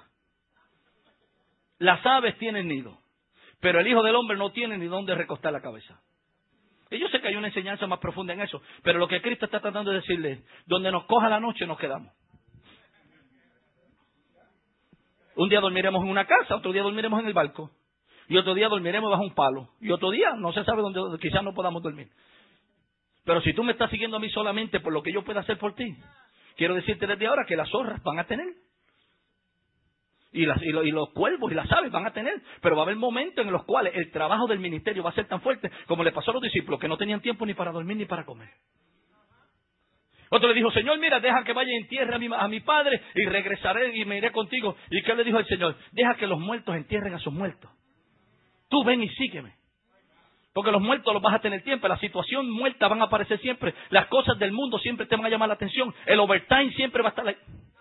Las aves tienen nido. Pero el Hijo del Hombre no tiene ni dónde recostar la cabeza. Y yo sé que hay una enseñanza más profunda en eso. Pero lo que Cristo está tratando de decirle es, donde nos coja la noche nos quedamos. Un día dormiremos en una casa, otro día dormiremos en el barco. Y otro día dormiremos bajo un palo. Y otro día no se sabe dónde, quizás no podamos dormir. Pero si tú me estás siguiendo a mí solamente por lo que yo pueda hacer por ti, quiero decirte desde ahora que las zorras van a tener. Y los cuervos y las aves van a tener. Pero va a haber momentos en los cuales el trabajo del ministerio va a ser tan fuerte como le pasó a los discípulos que no tenían tiempo ni para dormir ni para comer. Otro le dijo, Señor, mira, deja que vaya y entierre a mi padre y regresaré y me iré contigo. ¿Y qué le dijo el Señor? Deja que los muertos entierren a sus muertos. Tú ven y sígueme. Porque los muertos los vas a tener tiempo. La situación muerta van a aparecer siempre. Las cosas del mundo siempre te van a llamar la atención. El overtime siempre va a estar ahí.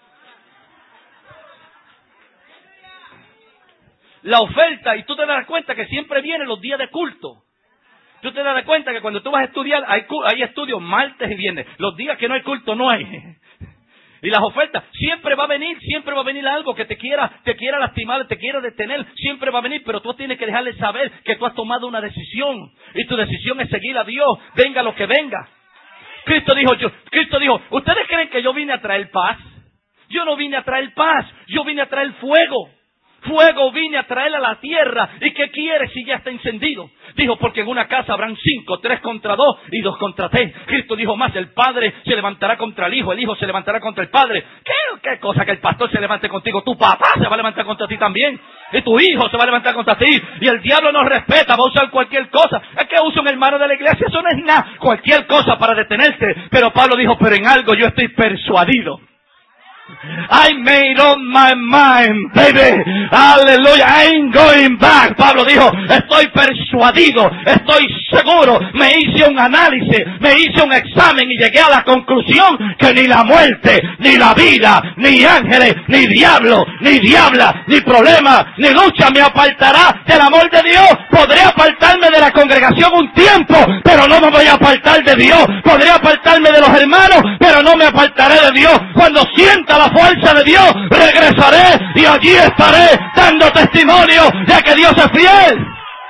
La oferta, y tú te das cuenta que siempre vienen los días de culto. Tú te das cuenta que cuando tú vas a estudiar, hay estudios martes y viernes. Los días que no hay culto, no hay. Y las ofertas, siempre va a venir algo que te quiera lastimar, te quiera detener, siempre va a venir, pero tú tienes que dejarle saber que tú has tomado una decisión, y tu decisión es seguir a Dios, venga lo que venga. Cristo dijo, ¿ustedes creen que yo vine a traer paz? Yo no vine a traer paz, yo vine a traer fuego. Fuego vine a traer a la tierra. ¿Y qué quiere si ya está encendido? Dijo, porque en una casa habrán 5, 3 contra 2 y 2 contra 3. Cristo dijo más, el Padre se levantará contra el Hijo se levantará contra el Padre. ¿Qué cosa que el pastor se levante contigo? Tu papá se va a levantar contra ti también. Y tu hijo se va a levantar contra ti. Y el diablo no respeta, va a usar cualquier cosa. Es que usa un hermano de la iglesia, eso no es nada. Cualquier cosa para detenerte. Pero Pablo dijo, pero en algo yo estoy persuadido. I made up my mind, baby. Aleluya. I ain't going back. Pablo dijo, estoy persuadido, estoy seguro. Me hice un análisis, me hice un examen y llegué a la conclusión que ni la muerte, ni la vida, ni ángeles, ni diablo, ni diabla, ni problema, ni lucha me apartará del amor de Dios. Podré apartarme de la congregación un tiempo, pero no me voy a apartar de Dios. Podré apartarme de los hermanos, pero no me apartaré de Dios. Cuando sienta la fuerza de Dios, regresaré y allí estaré dando testimonio de que Dios es fiel.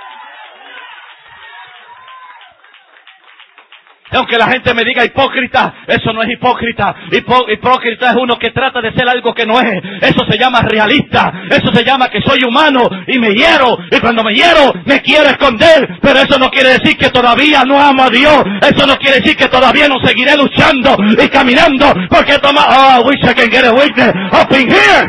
Aunque la gente me diga hipócrita, eso no es hipócrita. Hipócrita es uno que trata de ser algo que no es. Eso se llama realista. Eso se llama que soy humano y me hiero. Y cuando me hiero, me quiero esconder. Pero eso no quiere decir que todavía no amo a Dios. Eso no quiere decir que todavía no seguiré luchando y caminando. Porque I wish I can get a witness up in here.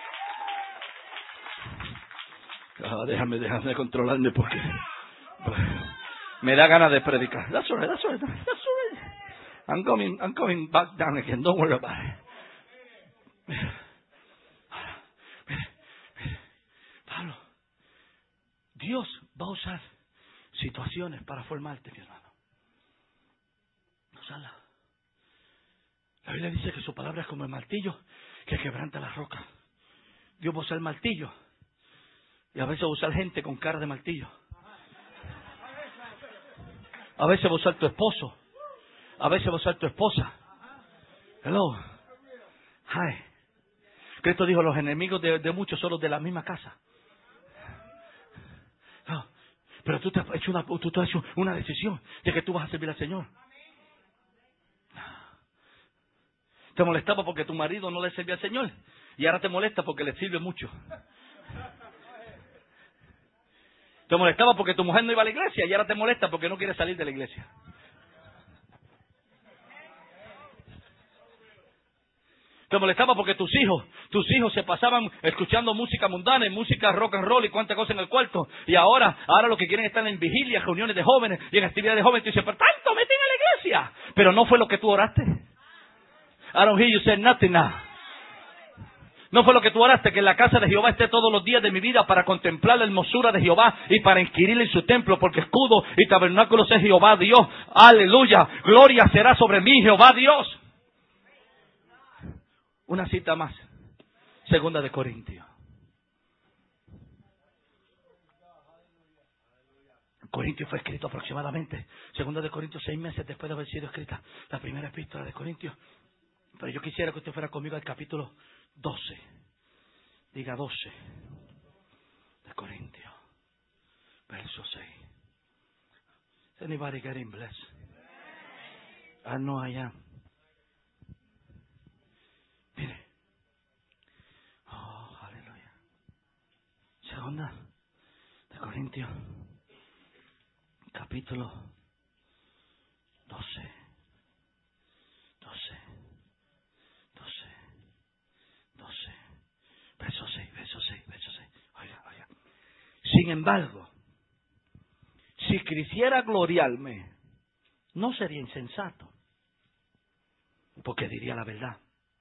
Déjame controlarme porque me da ganas de predicar. That's all right. I'm coming back down again. Don't worry about it. Mire, Pablo, Dios va a usar situaciones para formarte, mi hermano. Usarla. La Biblia dice que su palabra es como el martillo que quebranta la roca. Dios va a usar el martillo. Y a veces va a usar gente con cara de martillo. A veces va a usar tu esposo. A veces va a usar tu esposa. Hello. Hi. Cristo dijo, los enemigos de muchos son los de la misma casa. No. Pero tú te has hecho una decisión de que tú vas a servir al Señor. Te molestaba porque tu marido no le servía al Señor. Y ahora te molesta porque le sirve mucho. Te molestaba porque tu mujer no iba a la iglesia y ahora te molesta porque no quiere salir de la iglesia. Te molestaba porque tus hijos se pasaban escuchando música mundana y música rock and roll y cuánta cosa en el cuarto. Y ahora lo que quieren es estar en vigilias, reuniones de jóvenes y en actividades de jóvenes. Y tú dices, pero tanto meten a la iglesia. Pero no fue lo que tú oraste. I don't hear you say nothing now. ¿No fue lo que tú oraste? Que en la casa de Jehová esté todos los días de mi vida para contemplar la hermosura de Jehová y para inquirir en su templo, porque escudo y tabernáculo es Jehová Dios. Aleluya. Gloria será sobre mí, Jehová Dios. Una cita más. Segunda de Corintios. Corintios fue escrito aproximadamente, Segunda de Corintios, 6 meses después de haber sido escrita la primera epístola de Corintios. Pero yo quisiera que usted fuera conmigo al capítulo 12. Diga 12 de Corintios, verso 6. Is anybody getting blessed? I know I am. Mire. Oh, aleluya. Segunda de Corintios, capítulo 12. 12. Verso 6, verso 6, verso 6. Oiga, oiga. Sin embargo, si quisiera gloriarme, no sería insensato, porque diría la verdad.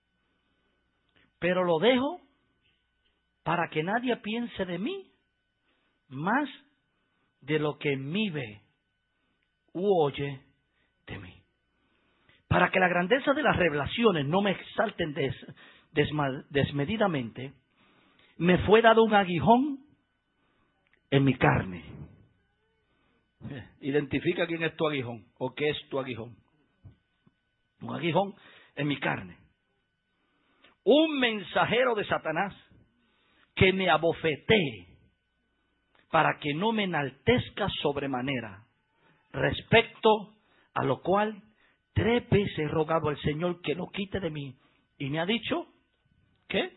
Pero lo dejo para que nadie piense de mí más de lo que en mí ve u oye de mí. Para que la grandeza de las revelaciones no me exalten desmedidamente, me fue dado un aguijón en mi carne. Identifica quién es tu aguijón o qué es tu aguijón. Un aguijón en mi carne. Un mensajero de Satanás que me abofetee para que no me enaltezca sobremanera, respecto a lo cual 3 veces he rogado al Señor que lo quite de mí. Y me ha dicho, ¿qué?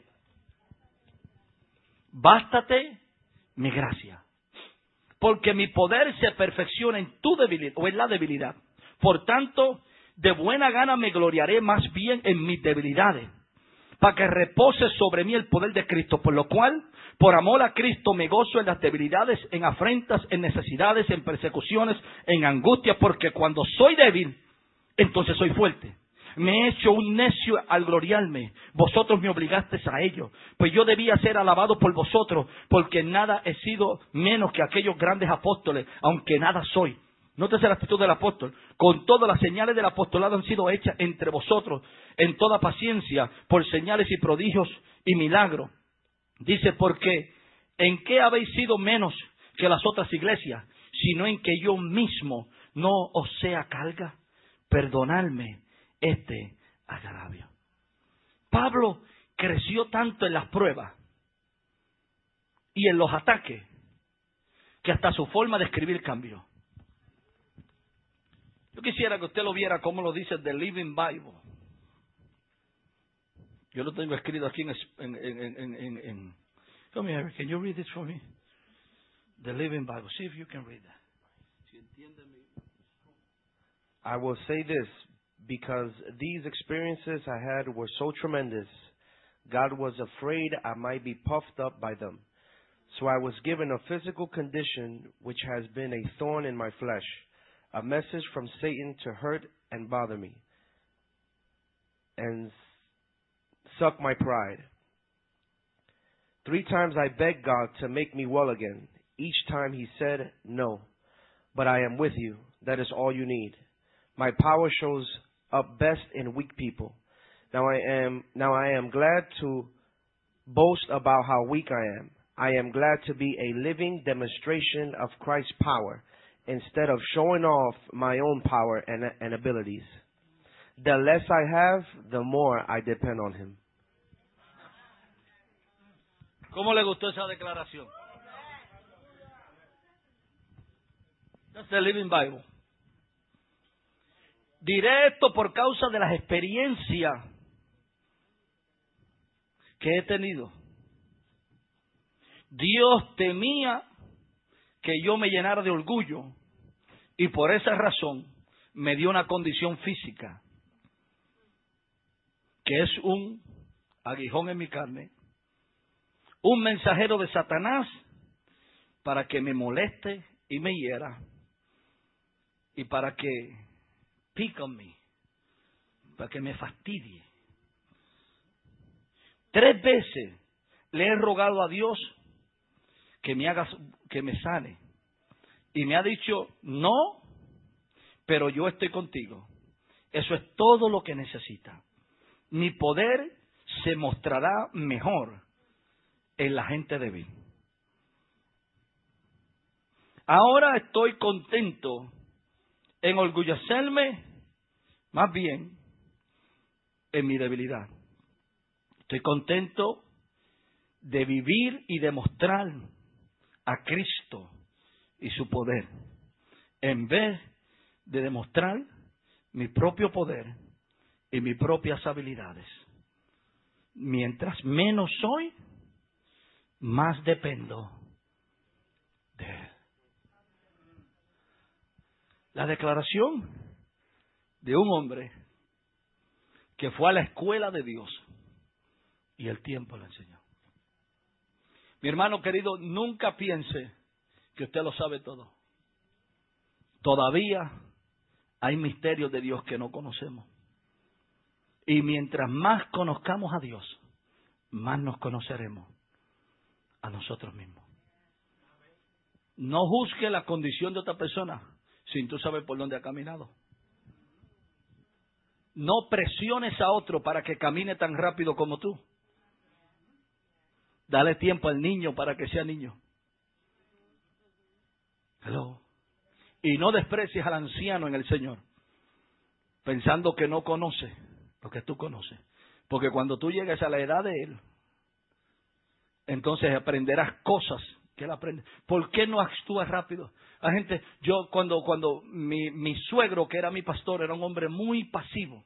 Bástate mi gracia, porque mi poder se perfecciona en tu debilidad o en la debilidad. Por tanto, de buena gana me gloriaré más bien en mis debilidades, para que repose sobre mí el poder de Cristo. Por lo cual, por amor a Cristo, me gozo en las debilidades, en afrentas, en necesidades, en persecuciones, en angustia, porque cuando soy débil, entonces soy fuerte. Me he hecho un necio al gloriarme. Vosotros me obligasteis a ello. Pues yo debía ser alabado por vosotros, porque en nada he sido menos que aquellos grandes apóstoles, aunque nada soy. Nótese la actitud del apóstol. Con todas las señales del apostolado han sido hechas entre vosotros, en toda paciencia, por señales y prodigios y milagros. Dice, porque ¿en qué habéis sido menos que las otras iglesias? Sino en que yo mismo no os sea carga. Perdonadme este agravio. Pablo creció tanto en las pruebas y en los ataques que hasta su forma de escribir cambió. Yo quisiera que usted lo viera como lo dice The Living Bible. Yo lo tengo escrito aquí en Come here, can you read this for me? The Living Bible. See if you can read that. I will say this, because these experiences I had were so tremendous, God was afraid I might be puffed up by them. So I was given a physical condition which has been a thorn in my flesh, a message from Satan to hurt and bother me, and suck my pride. 3 times I begged God to make me well again. Each time he said, no, but I am with you. That is all you need. My power shows up best in weak people. Now I am glad to boast about how weak I am. I am glad to be a living demonstration of Christ's power instead of showing off my own power and abilities. The less I have, the more I depend on him. ¿Cómo le gustó esa declaración? That's the Living Bible. Diré esto por causa de las experiencias que he tenido. Dios temía que yo me llenara de orgullo y por esa razón me dio una condición física, que es un aguijón en mi carne, un mensajero de Satanás para que me moleste y me hiera y para que pique on me, para que me fastidie. 3 veces le he rogado a Dios que me sane. Y me ha dicho, no, pero yo estoy contigo. Eso es todo lo que necesita. Mi poder se mostrará mejor en la gente débil. Ahora estoy contento en orgullecerme, más bien, en mi debilidad. Estoy contento de vivir y demostrar a Cristo y su poder, en vez de demostrar mi propio poder y mis propias habilidades. Mientras menos soy, más dependo de Él. La declaración de un hombre que fue a la escuela de Dios y el tiempo le enseñó. Mi hermano querido, nunca piense que usted lo sabe todo. Todavía hay misterios de Dios que no conocemos. Y mientras más conozcamos a Dios, más nos conoceremos a nosotros mismos. No juzgue la condición de otra persona sin tú saber por dónde ha caminado. No presiones a otro para que camine tan rápido como tú. Dale tiempo al niño para que sea niño. Hello. Y no desprecies al anciano en el Señor, pensando que no conoce lo que tú conoces. Porque cuando tú llegues a la edad de Él, entonces aprenderás cosas que Él aprende. ¿Por qué no actúas rápido? La gente, yo cuando mi suegro, que era mi pastor, era un hombre muy pasivo.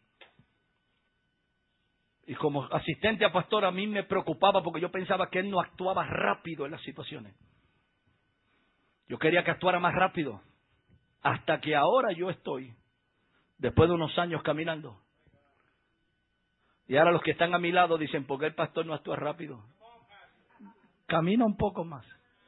Y como asistente a pastor a mí me preocupaba porque yo pensaba que él no actuaba rápido en las situaciones. Yo quería que actuara más rápido. Hasta que ahora yo estoy, después de unos años caminando. Y ahora los que están a mi lado dicen, ¿por qué el pastor no actúa rápido? Camina un poco más.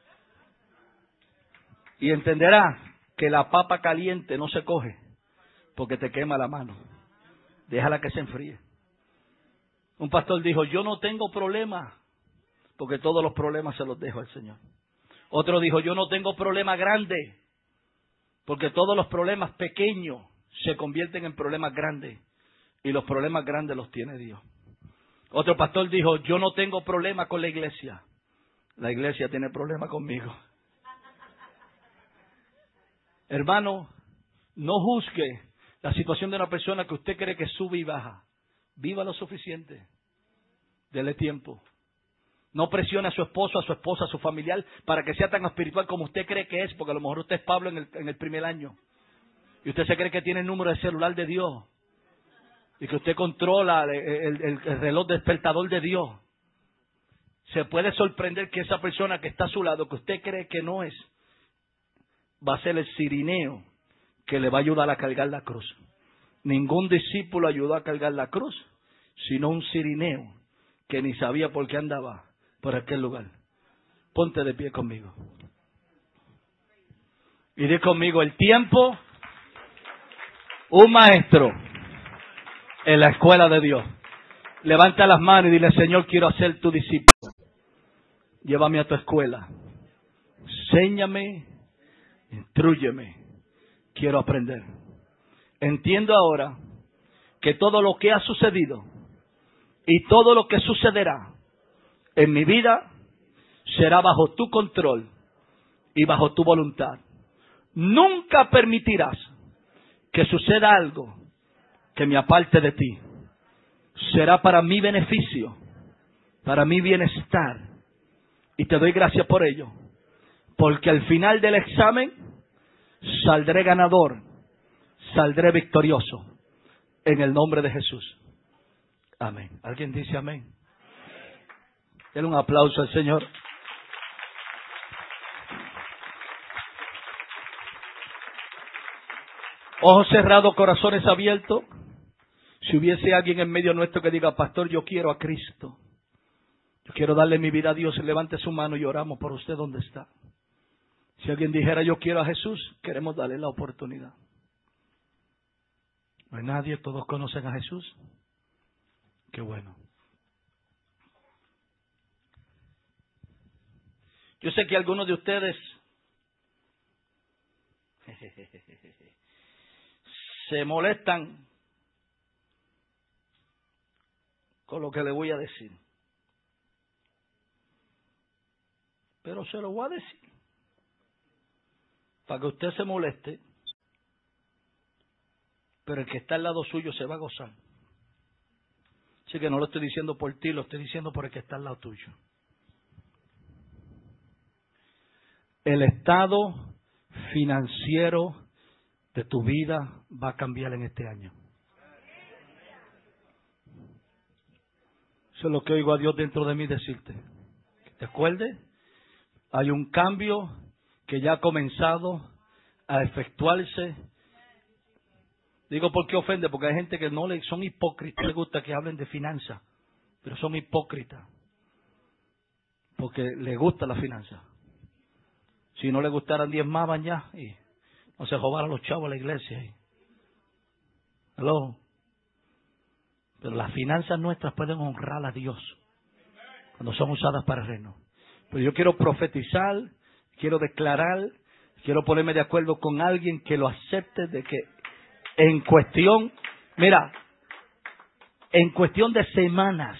Y entenderá que la papa caliente no se coge porque te quema la mano. Déjala que se enfríe. Un pastor dijo, yo no tengo problema porque todos los problemas se los dejo al Señor. Otro dijo, yo no tengo problema grande porque todos los problemas pequeños se convierten en problemas grandes y los problemas grandes los tiene Dios. Otro pastor dijo, yo no tengo problema con la iglesia tiene problema conmigo. Hermano, no juzgue la situación de una persona que usted cree que sube y baja. Viva lo suficiente. Dele tiempo. No presione a su esposo, a su esposa, a su familiar para que sea tan espiritual como usted cree que es, porque a lo mejor usted es Pablo en el primer año. Y usted se cree que tiene el número de celular de Dios. Y que usted controla el reloj despertador de Dios. Se puede sorprender que esa persona que está a su lado, que usted cree que no es, va a ser el cirineo que le va a ayudar a cargar la cruz. Ningún discípulo ayudó a cargar la cruz, sino un cirineo que ni sabía por qué andaba por aquel lugar. Ponte de pie conmigo. Y di conmigo, el tiempo, un maestro en la escuela de Dios. Levanta las manos y dile, Señor, quiero ser tu discípulo. Llévame a tu escuela. Enséñame, instrúyeme. Quiero aprender. Entiendo ahora que todo lo que ha sucedido y todo lo que sucederá en mi vida será bajo tu control y bajo tu voluntad. Nunca permitirás que suceda algo que me aparte de ti. Será para mi beneficio, para mi bienestar. Y te doy gracias por ello. Porque al final del examen saldré ganador, saldré victorioso. En el nombre de Jesús. Amén. ¿Alguien dice amén? Denle un aplauso al Señor. Ojos cerrados, corazones abiertos. Si hubiese alguien en medio nuestro que diga, pastor, yo quiero a Cristo. Yo quiero darle mi vida a Dios. Levante su mano y oramos por usted donde está. Si alguien dijera, yo quiero a Jesús, queremos darle la oportunidad. No hay nadie, todos conocen a Jesús. Qué bueno. Yo sé que algunos de ustedes se molestan con lo que le voy a decir. Pero se lo voy a decir para que usted se moleste, pero el que está al lado suyo se va a gozar. Así que no lo estoy diciendo por ti, lo estoy diciendo por el que está al lado tuyo. El estado financiero de tu vida va a cambiar en este año. Eso es lo que oigo a Dios dentro de mí decirte. Que te acuerdes, hay un cambio que ya ha comenzado a efectuarse. Digo, ¿por qué ofende? Porque hay gente que no le son hipócritas. Les gusta que hablen de finanzas, pero son hipócritas. Porque les gusta la finanza. Si no les gustaran diezmaban ya y no se robaran los chavos a la iglesia. ¿Aló? Pero las finanzas nuestras pueden honrar a Dios cuando son usadas para el reino. Pero yo quiero profetizar, quiero declarar, quiero ponerme de acuerdo con alguien que lo acepte, de que en cuestión, mira, en cuestión de semanas,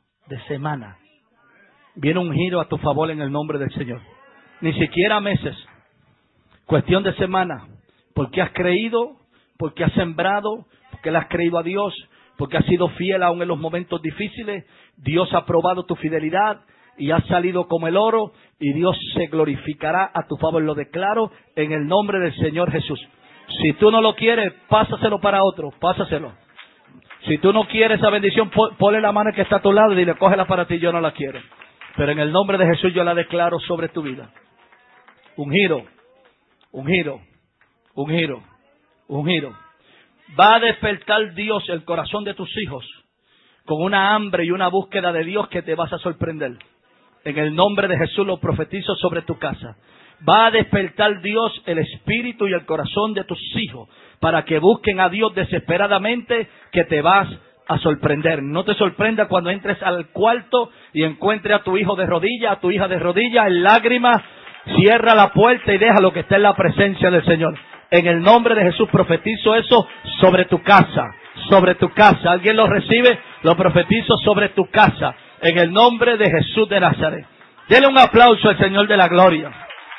viene un giro a tu favor en el nombre del Señor. Ni siquiera meses, cuestión de semana, porque has creído, porque has sembrado, porque le has creído a Dios, porque has sido fiel aún en los momentos difíciles. Dios ha probado tu fidelidad y has salido como el oro, y Dios se glorificará a tu favor. Lo declaro en el nombre del Señor Jesús. Si tú no lo quieres, pásaselo para otro, pásaselo. Si tú no quieres esa bendición, ponle la mano que está a tu lado y dile, cógela para ti, yo no la quiero. Pero en el nombre de Jesús yo la declaro sobre tu vida. Un giro, un giro, un giro, un giro. Va a despertar Dios el corazón de tus hijos con una hambre y una búsqueda de Dios que te vas a sorprender. En el nombre de Jesús lo profetizo sobre tu casa. Va a despertar Dios el espíritu y el corazón de tus hijos para que busquen a Dios desesperadamente, que te vas a sorprender. No te sorprenda cuando entres al cuarto y encuentres a tu hijo de rodillas, a tu hija de rodillas, en lágrimas. Cierra la puerta y déjalo que esté en la presencia del Señor. En el nombre de Jesús profetizo eso sobre tu casa, sobre tu casa. ¿Alguien lo recibe? Lo profetizo sobre tu casa, en el nombre de Jesús de Nazaret. Denle un aplauso al Señor de la gloria.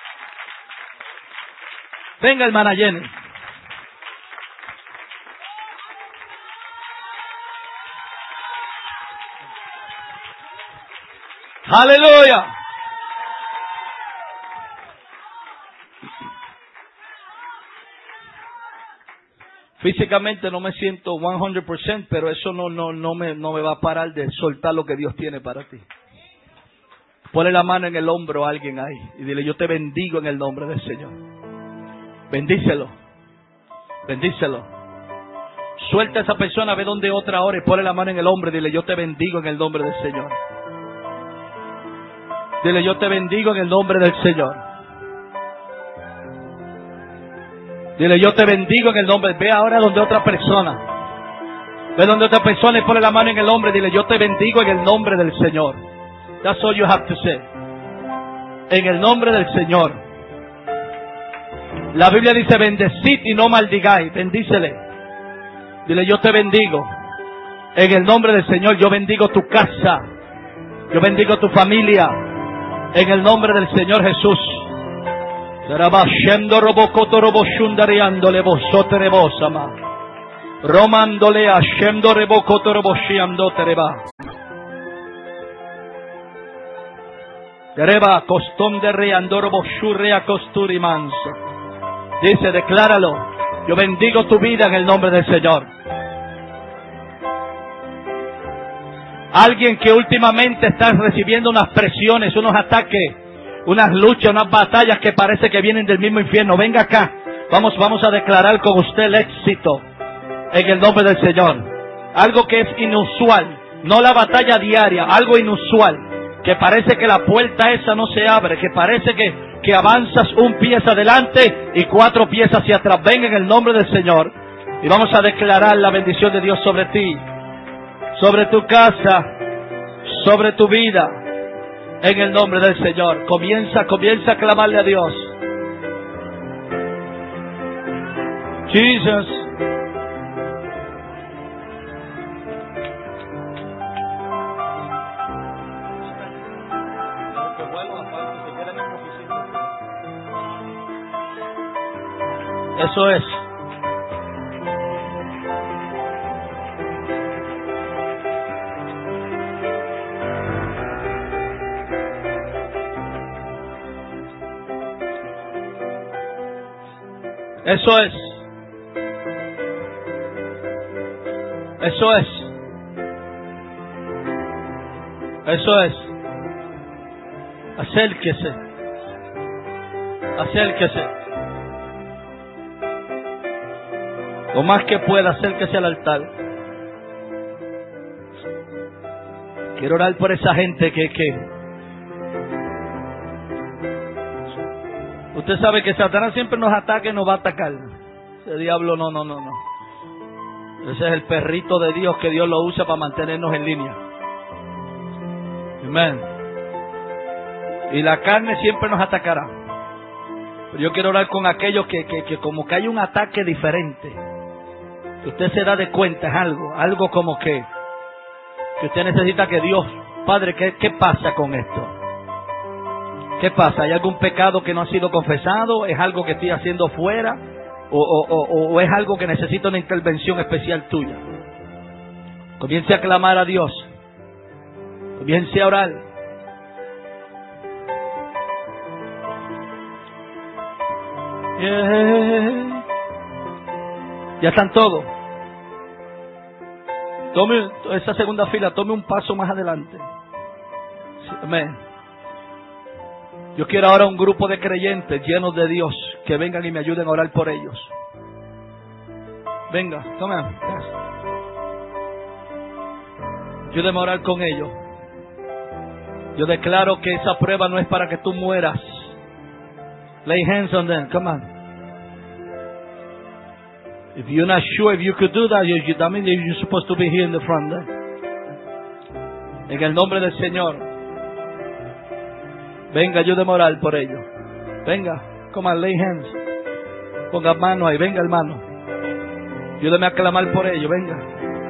Venga, hermana Jenny. Aleluya. Físicamente no me siento 100%, pero eso no me va a parar de soltar lo que Dios tiene para ti. Ponle la mano en el hombro a alguien ahí y dile, yo te bendigo en el nombre del Señor. Bendícelo. Bendícelo. Suelta a esa persona, ve donde otra hora y ponle la mano en el hombro y dile, yo te bendigo en el nombre del Señor. Dile, yo te bendigo en el nombre del Señor. Dile, yo te bendigo en el nombre. Ve ahora donde otra persona. Ve donde otra persona y ponle la mano en el hombro y dile, yo te bendigo en el nombre del Señor. That's all you have to say. En el nombre del Señor. La Biblia dice, bendecid y no maldigáis. Bendícele. Dile, yo te bendigo. En el nombre del Señor, yo bendigo tu casa. Yo bendigo tu familia. En el nombre del Señor Jesús. Romándole a Shemdo Rebocoto Roboshiando Tereba. Tereba costón de reandor boshurrea costuri manso. Dice, decláralo. Yo bendigo tu vida en el nombre del Señor. Alguien que últimamente está recibiendo unas presiones, unos ataques, unas luchas, unas batallas que parece que vienen del mismo infierno. Venga acá. Vamos a declarar con usted el éxito en el nombre del Señor. Algo que es inusual. No la batalla diaria, algo inusual. Que parece que la puerta esa no se abre. Que parece que avanzas un pie hacia adelante y 4 pies hacia atrás. Venga en el nombre del Señor. Y vamos a declarar la bendición de Dios sobre ti, sobre tu casa, sobre tu vida. En el nombre del Señor. Comienza a clamarle a Dios. Jesus. Eso es. Eso es. Eso es. Eso es. Acérquese. Acérquese. Lo más que pueda, acérquese al altar. Quiero orar por esa gente que usted sabe que Satanás siempre nos ataca y nos va a atacar. Ese diablo no. Ese es el perrito de Dios que Dios lo usa para mantenernos en línea. Amén. Y la carne siempre nos atacará. Pero yo quiero orar con aquellos que como que hay un ataque diferente. Que usted se da de cuenta, es algo como que usted necesita que Dios, Padre, ¿qué pasa con esto? ¿Qué pasa? ¿Hay algún pecado que no ha sido confesado? ¿Es algo que estoy haciendo fuera? ¿O es algo que necesita una intervención especial tuya? Comience a clamar a Dios. Comience a orar. Yeah. Ya están todos. Tome esa segunda fila, tome un paso más adelante. Sí, amén. Yo quiero ahora un grupo de creyentes llenos de Dios que vengan y me ayuden a orar por ellos. Venga, tome. Ayúdeme a orar con ellos. Yo declaro que esa prueba no es para que tú mueras. Lay hands on them, come on. If you're not sure if you could do that, that means you're supposed to be here in the front there. En el nombre del Señor. Venga, ayúdeme a orar por ellos. Venga, come on, lay hands. Ponga mano ahí, venga hermano. Ayúdeme a clamar por ellos, venga.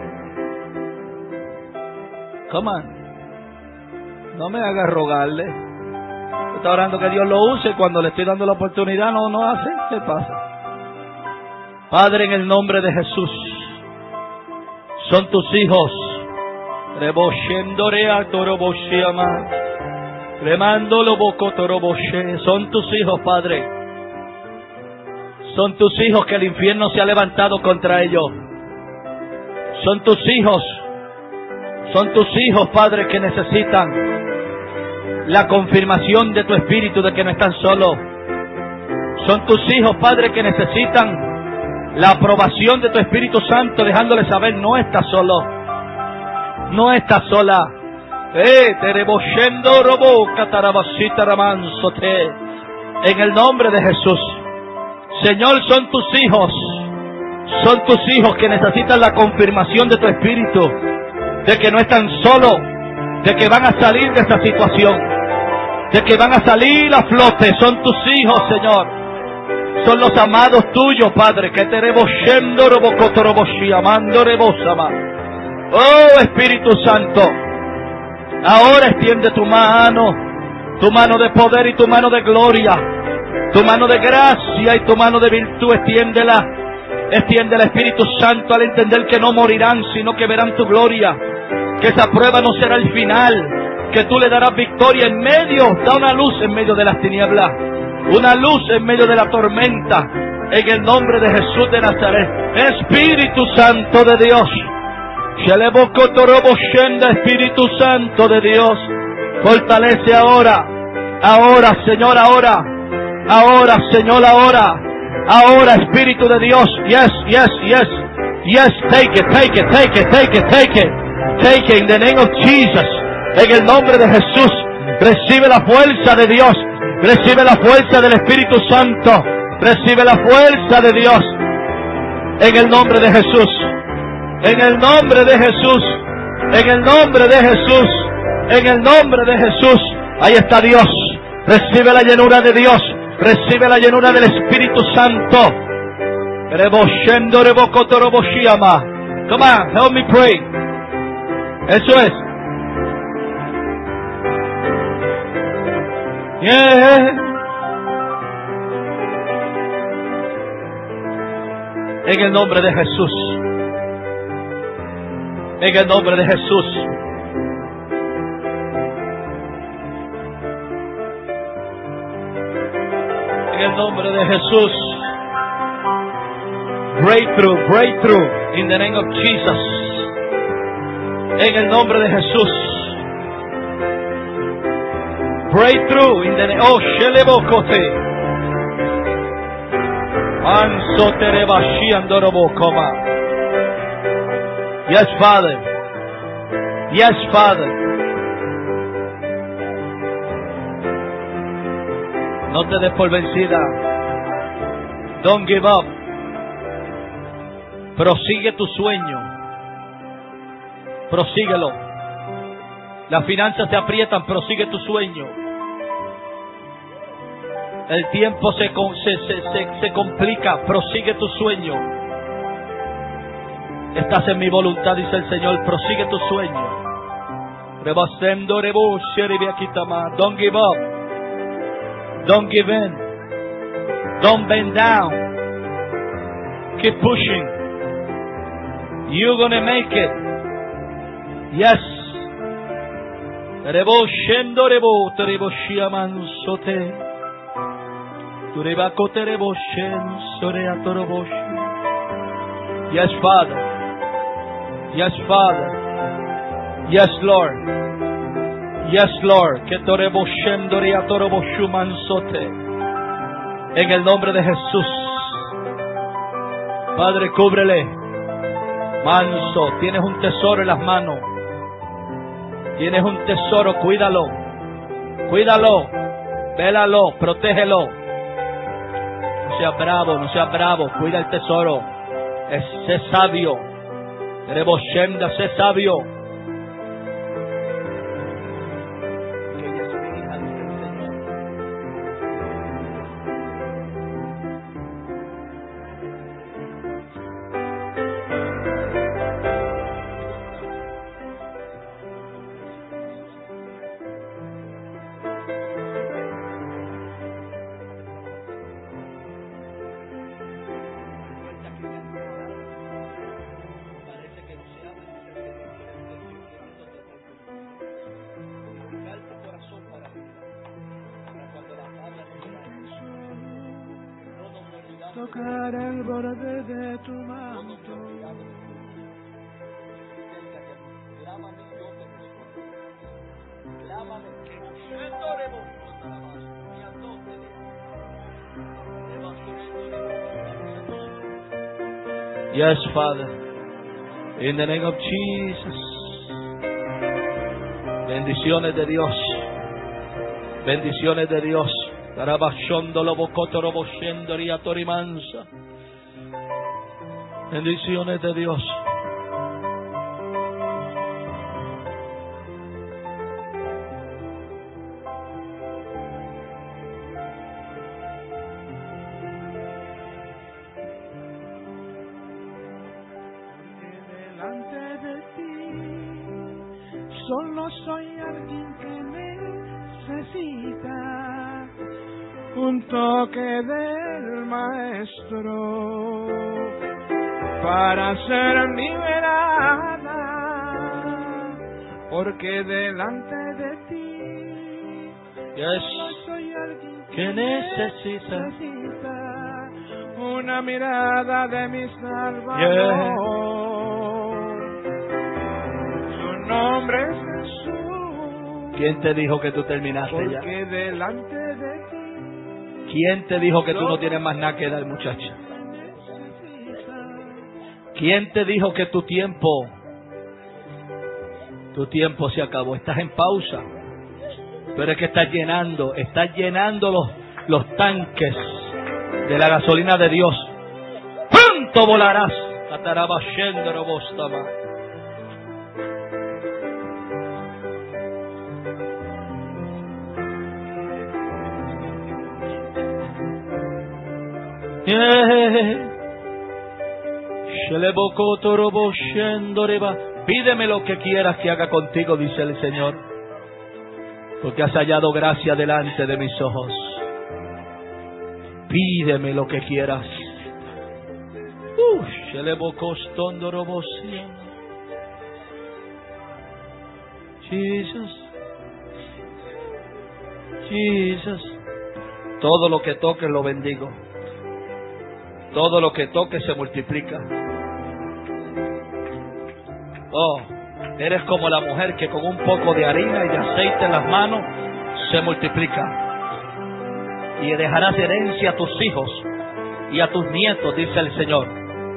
Come on. No me haga rogarle. Está orando que Dios lo use. Cuando le estoy dando la oportunidad no hace. ¿Qué pasa? Padre, en el nombre de Jesús, son tus hijos. Son tus hijos, Padre. Son tus hijos que el infierno se ha levantado contra ellos. Son tus hijos. Son tus hijos, Padre, que necesitan la confirmación de tu espíritu de que no están solos. Son tus hijos, Padre, que necesitan la aprobación de tu Espíritu Santo, dejándole saber, no estás solo, no estás sola. En el nombre de Jesús, Señor, son tus hijos que necesitan la confirmación de tu Espíritu, de que no están solos, de que van a salir de esta situación, de que van a salir a flote. Son tus hijos, Señor. Son los amados tuyos, Padre, que te reboshendo robocotoroboshi, amando rebosama. Oh Espíritu Santo, ahora extiende tu mano de poder y tu mano de gloria, tu mano de gracia y tu mano de virtud, extiéndela, Espíritu Santo, al entender que no morirán, sino que verán tu gloria, que esa prueba no será el final, que tú le darás victoria en medio, da una luz en medio de las tinieblas, una luz en medio de la tormenta, en el nombre de Jesús de Nazaret. Espíritu Santo de Dios, Espíritu Santo de Dios, fortalece ahora, Señor, ahora, Señor, ahora, Espíritu de Dios, yes, take it, in the name of Jesus, en el nombre de Jesús, recibe la fuerza de Dios. Recibe la fuerza del Espíritu Santo. Recibe la fuerza de Dios. En el nombre de Jesús. En el nombre de Jesús. En el nombre de Jesús. En el nombre de Jesús. Ahí está Dios. Recibe la llenura de Dios. Recibe la llenura del Espíritu Santo. Come on, help me pray. Eso es. Yeah. En el nombre de Jesús. En el nombre de Jesús. En el nombre de Jesús. Breakthrough, breakthrough. In the name of Jesus. En el nombre de Jesús. Breakthrough in the name. Oh, Shelebokote. Yes, Father. Yes, Father. No te des por vencida. Don't give up. Prosigue tu sueño. Prosíguelo. Las finanzas te aprietan, prosigue tu sueño. El tiempo se complica, prosigue tu sueño. Estás en mi voluntad, dice el Señor, prosigue tu sueño. Don't give up. Don't give in. Don't bend down. Keep pushing. You're gonna make it. Yes. Yes, Father. Yes, Father. Yes, Lord. Yes, Lord. En el nombre de Jesús. Padre, cúbrele. Manso, tienes un tesoro en las manos. Tienes un tesoro, cuídalo. Cuídalo. Vélalo, protégelo. No seas bravo, no seas bravo. Cuida el tesoro. Sé sabio. Reboshenda, sé sabio. Tocar el borde de tu manto. Yes, Father. In the name of Jesus. Bendiciones de Dios. Bendiciones de Dios. Bendiciones de Dios. Delante de ti solo soy alguien que necesita un toque del Maestro para ser liberada, porque delante de ti soy alguien que necesita una mirada de mi Salvador. Su nombre es Jesús. ¿Quién te dijo que tú terminaste ya? Porque delante de ti. ¿Quién te dijo que tú no tienes más nada que dar, muchacha? ¿Quién te dijo que tu tiempo se acabó? Estás en pausa. Pero es que estás llenando los tanques de la gasolina de Dios. Pronto volarás. Pídeme lo que quieras que haga contigo, dice el Señor, porque has hallado gracia delante de mis ojos. Pídeme lo que quieras. Jesus, Jesus. Todo lo que toques lo bendigo. Todo lo que toques se multiplica. Oh, eres como la mujer que con un poco de harina y de aceite en las manos se multiplica. Y dejarás herencia a tus hijos y a tus nietos, dice el Señor.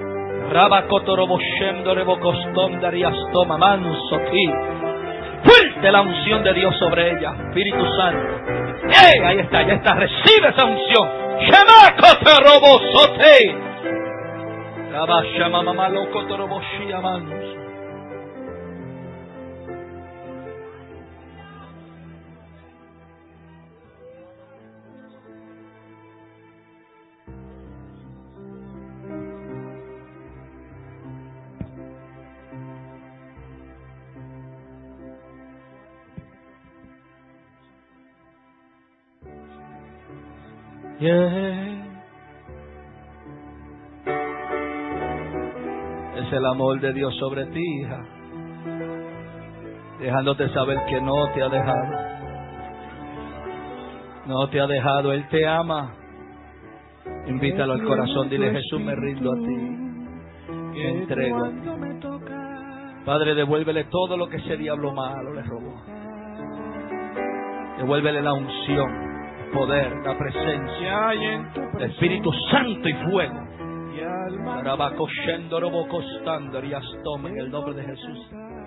Fuerte la unción de Dios sobre ella, Espíritu Santo. ¡Ey! Ahí está, ya está, recibe esa unción. Es el amor de Dios sobre ti, hija, dejándote saber que no te ha dejado. No te ha dejado, Él te ama. Invítalo al corazón, dile: Jesús, me rindo a ti, me entrego a ti. Padre, devuélvele todo lo que ese diablo malo le robó. Devuélvele la unción, poder, la presencia, el Espíritu Santo y fuego. En el nombre de Jesús.